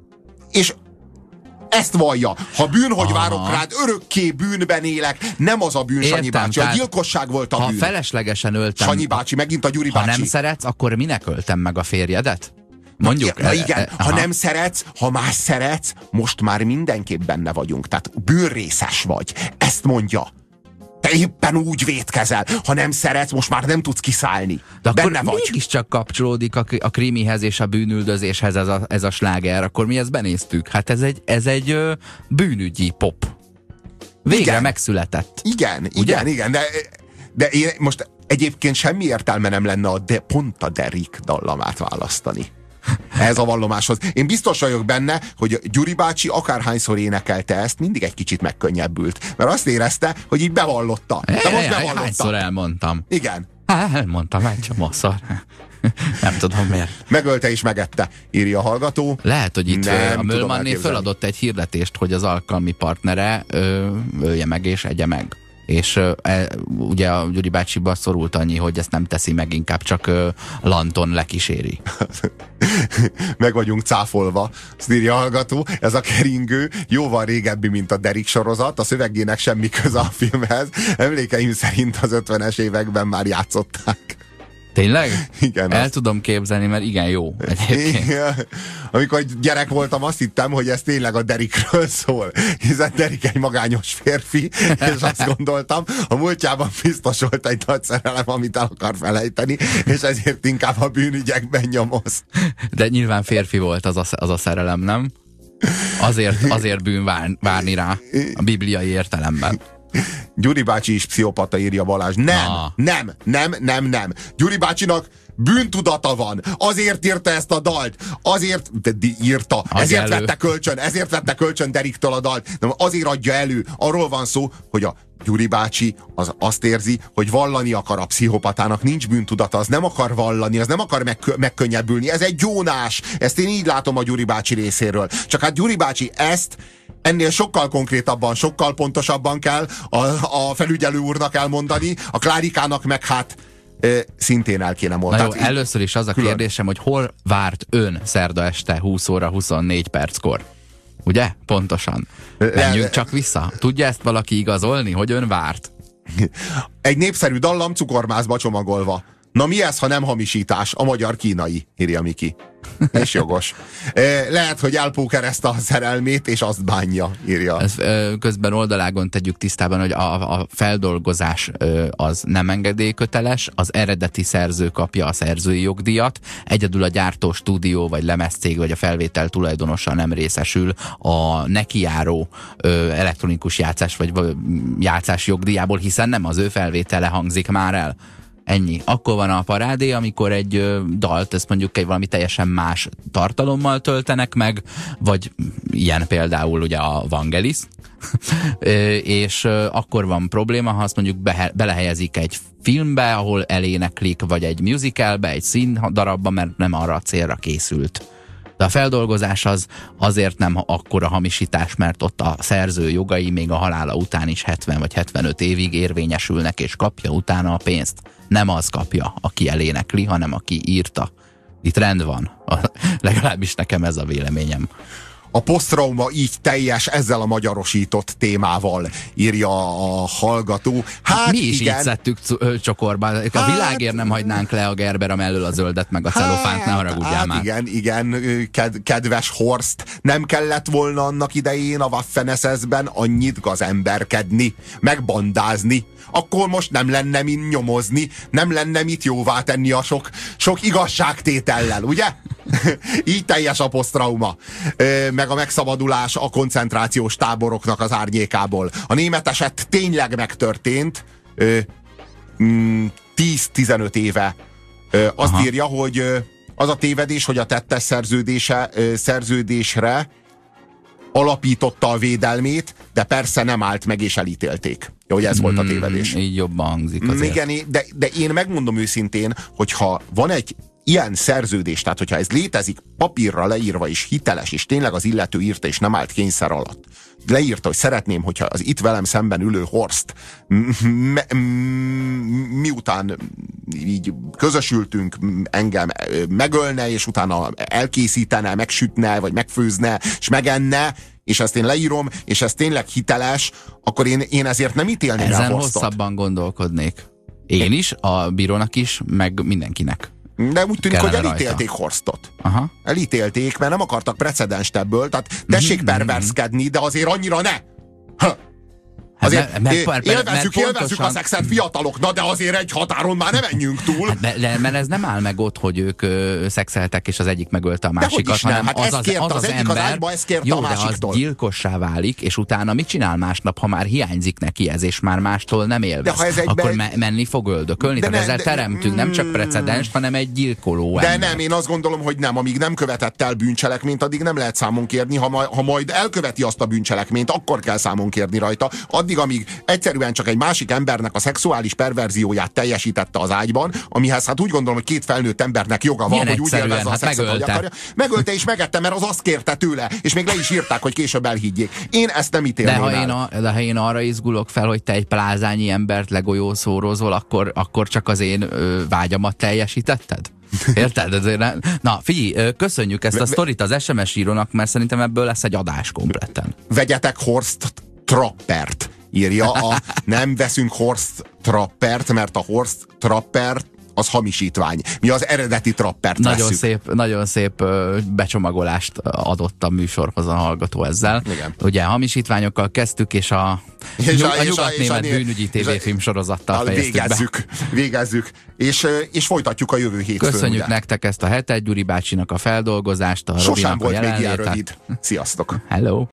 és ezt vallja. Ha bűn, hogy várok rád, örökké bűnben élek. Nem az a bűn, értem, Sanyi bácsi. A gyilkosság volt a bűn. Ha feleslegesen öltem... Sanyi bácsi, megint a Gyuri bácsi. Ha nem szeretsz, akkor minek öltem meg a férjedet? Mondjuk. Na igen, ha nem szeretsz, ha más szeretsz, most már mindenképp benne vagyunk. Tehát bűnrészes vagy. Ezt mondja. Te éppen úgy vétkezel. Ha nem szeretsz, most már nem tudsz kiszállni. De akkor benne vagy. mégiscsak kapcsolódik a krimihez és a bűnüldözéshez ez a sláger. Akkor mi ezt benéztük. Hát ez egy bűnügyi pop. Végre igen. Megszületett. Igen. De én most egyébként semmi értelme nem lenne pont a Derik dallamát választani. Ez a vallomáshoz. Én biztos vagyok benne, hogy Gyuri bácsi akárhányszor énekelte ezt, mindig egy kicsit megkönnyebbült. Mert azt érezte, hogy így bevallotta. De most bevallotta. Hányszor elmondtam. Igen. Elmondtam egy csomószor. Nem tudom miért. Megölte és megette, írja a hallgató. Lehet, hogy itt a Mölmanné föladott egy hirdetést, hogy az alkalmi partnere ölje meg és egye meg. És ugye a Gyuri bácsiba szorult annyi, hogy ezt nem teszi meg, inkább csak Lanton lekíséri. Meg vagyunk cáfolva, azt írja a hallgató, ez a keringő jóval régebbi, mint a Derrick sorozat, a szövegének semmi köze a filmhez, emlékeim szerint az 50-es években már játszották. Tényleg? Igen. El tudom képzelni, mert igen jó egyébként. Igen. Amikor gyerek voltam, azt hittem, hogy ez tényleg a Derrickről szól, hiszen Derrick egy magányos férfi, és azt gondoltam, a múltjában biztos volt egy nagy szerelem, amit el akar felejteni, és ezért inkább a bűnügyekben nyomoz. De nyilván férfi volt az a szerelem, nem? Azért bűn várni rá a bibliai értelemben. Gyuri bácsi is pszichopata, írja Balázs. Nem. Gyuri bácsinak bűntudata van. Azért írta ezt a dalt. Ezért vette kölcsön Derricktől a dalt. Nem, azért adja elő. Arról van szó, hogy a Gyuri bácsi azt érzi, hogy vallani akar a pszichopatának. Nincs bűntudata, az nem akar vallani, az nem akar megkönnyebbülni. Ez egy gyónás. Ezt én így látom a Gyuri bácsi részéről. Csak hát Gyuri bácsi ezt ennél sokkal konkrétabban, sokkal pontosabban kell a felügyelő úrnak elmondani, a Klárikának meg hát szintén el kéne mondani. Na jó, először is az a kérdésem, hogy hol várt ön szerda este 20 óra 24 perckor? Ugye? Pontosan. Menjünk csak vissza. Tudja ezt valaki igazolni, hogy ön várt? Egy népszerű dallam cukormászba csomagolva. Na mi ez, ha nem hamisítás? A magyar-kínai, írja Miki. És jogos. Lehet, hogy elpókerezte a szerelmét, és azt bánja, írja. Ez, közben oldalágon tegyük tisztában, hogy a feldolgozás az nem engedélyköteles, az eredeti szerző kapja a szerzői jogdíjat, egyedül a gyártó, stúdió, vagy lemezcég, vagy a felvétel tulajdonosa nem részesül a nekijáró elektronikus játszás, vagy játszás jogdíjából, hiszen nem az ő felvétele hangzik már el. Ennyi. Akkor van a parádé, amikor egy dalt, ezt mondjuk egy valami teljesen más tartalommal töltenek meg, vagy ilyen például ugye a Vangelis, és akkor van probléma, ha azt mondjuk belehelyezik egy filmbe, ahol eléneklik, vagy egy musicalbe, egy színdarabba, mert nem arra a célra készült. De a feldolgozás az azért nem akkora hamisítás, mert ott a szerző jogai még a halála után is 70 vagy 75 évig érvényesülnek, és kapja utána a pénzt. Nem az kapja, aki elénekli, hanem aki írta. Itt rend van. Legalábbis nekem ez a véleményem. A posztrauma így teljes ezzel a magyarosított témával, írja a hallgató. Hát mi is igen. Így szedtük csokorba. A világért nem hagynánk le a Gerber mellől a zöldet, meg a celofánt, ne haragudjál már. Igen, kedves Horst, nem kellett volna annak idején a Waffen-SS-ben annyit gazemberkedni, megbandázni. Akkor most nem lenne mit nyomozni, nem lenne mit jóvá tenni a sok igazságtétellel, ugye? Így teljes a posztrauma. Meg a megszabadulás a koncentrációs táboroknak az árnyékából. A német eset tényleg megtörtént 10-15 éve. Azt írja, hogy az a tévedés, hogy a tettes szerződésre alapította a védelmét, de persze nem állt meg és elítélték. Jó, hogy ez volt a tévedés. Így jobban hangzik azért. Igen, de én megmondom őszintén, hogyha van egy ilyen szerződés, tehát hogyha ez létezik papírra leírva és hiteles, és tényleg az illető írta és nem állt kényszer alatt, leírta, hogy szeretném, hogyha az itt velem szemben ülő Horst miután így közösültünk, engem megölne, és utána elkészítene, megsütne, vagy megfőzne, és megenne, és ezt én leírom, és ez tényleg hiteles, akkor én ezért nem ítélném el Horstot. Ezen hosszabban gondolkodnék. Én is, a bírónak is, meg mindenkinek. De úgy tűnik, hogy elítélték Horstot. Aha. Elítélték, mert nem akartak precedenst ebből, tehát tessék perverszkedni, de azért annyira ne! Azért élvezzük a szexet fiatalok, de azért egy határon már nem menjünk túl. Hát, mert ez nem áll meg ott, hogy ők szexeltek, és az egyik megölte a másikat, hanem hát az ember, ágyba, ezt kérte jó, a másiktól. De az gyilkossá válik, és utána mit csinál másnap, ha már hiányzik neki ez, és már mástól nem élvez? Akkor menni fog öldökölni. Tehát ezzel teremtünk nem csak precedenst, hanem egy gyilkoló De ember. nem, én azt gondolom, hogy nem. Amíg nem követett el bűncselekményt, addig nem lehet számon kérni. Ha majd elköveti azt a bűncselekményt, akkor kell számon kérni rajta. addig, amíg egyszerűen csak egy másik embernek a szexuális perverzióját teljesítette az ágyban, amihez hát úgy gondolom, hogy két felnőtt embernek joga van, hogy úgy élvezze a szexet, ahogy akarja. Megölte és megette, mert az azt kérte tőle, és még le is írták, hogy később elhiggyék. Én ezt nem ítélném el. De ha én arra izgulok fel, hogy te egy plázányi embert legolyószórozol, akkor csak az én vágyamat teljesítetted? Érted? Na, figyelj, köszönjük ezt a sztorit az SMS írónak, mert szerintem ebből lesz egy adás kompletten. Vegyetek Horst Trappert, írja nem veszünk Horst Trappert, mert a Horst Trappert az hamisítvány. Mi az eredeti Trappert veszünk. Nagyon szép becsomagolást adott a műsorhoz a hallgató ezzel. Igen. Ugye hamisítványokkal kezdtük, és a nyugat-német bűnügyi tévéfilm sorozattal fejeztük végezzük. És folytatjuk a jövő hétfőn. Köszönjük ugye? nektek ezt a hetet, Gyuri bácsinak a feldolgozást, a Sosem Robinak volt a még ilyen rövid. Sziasztok! Hello!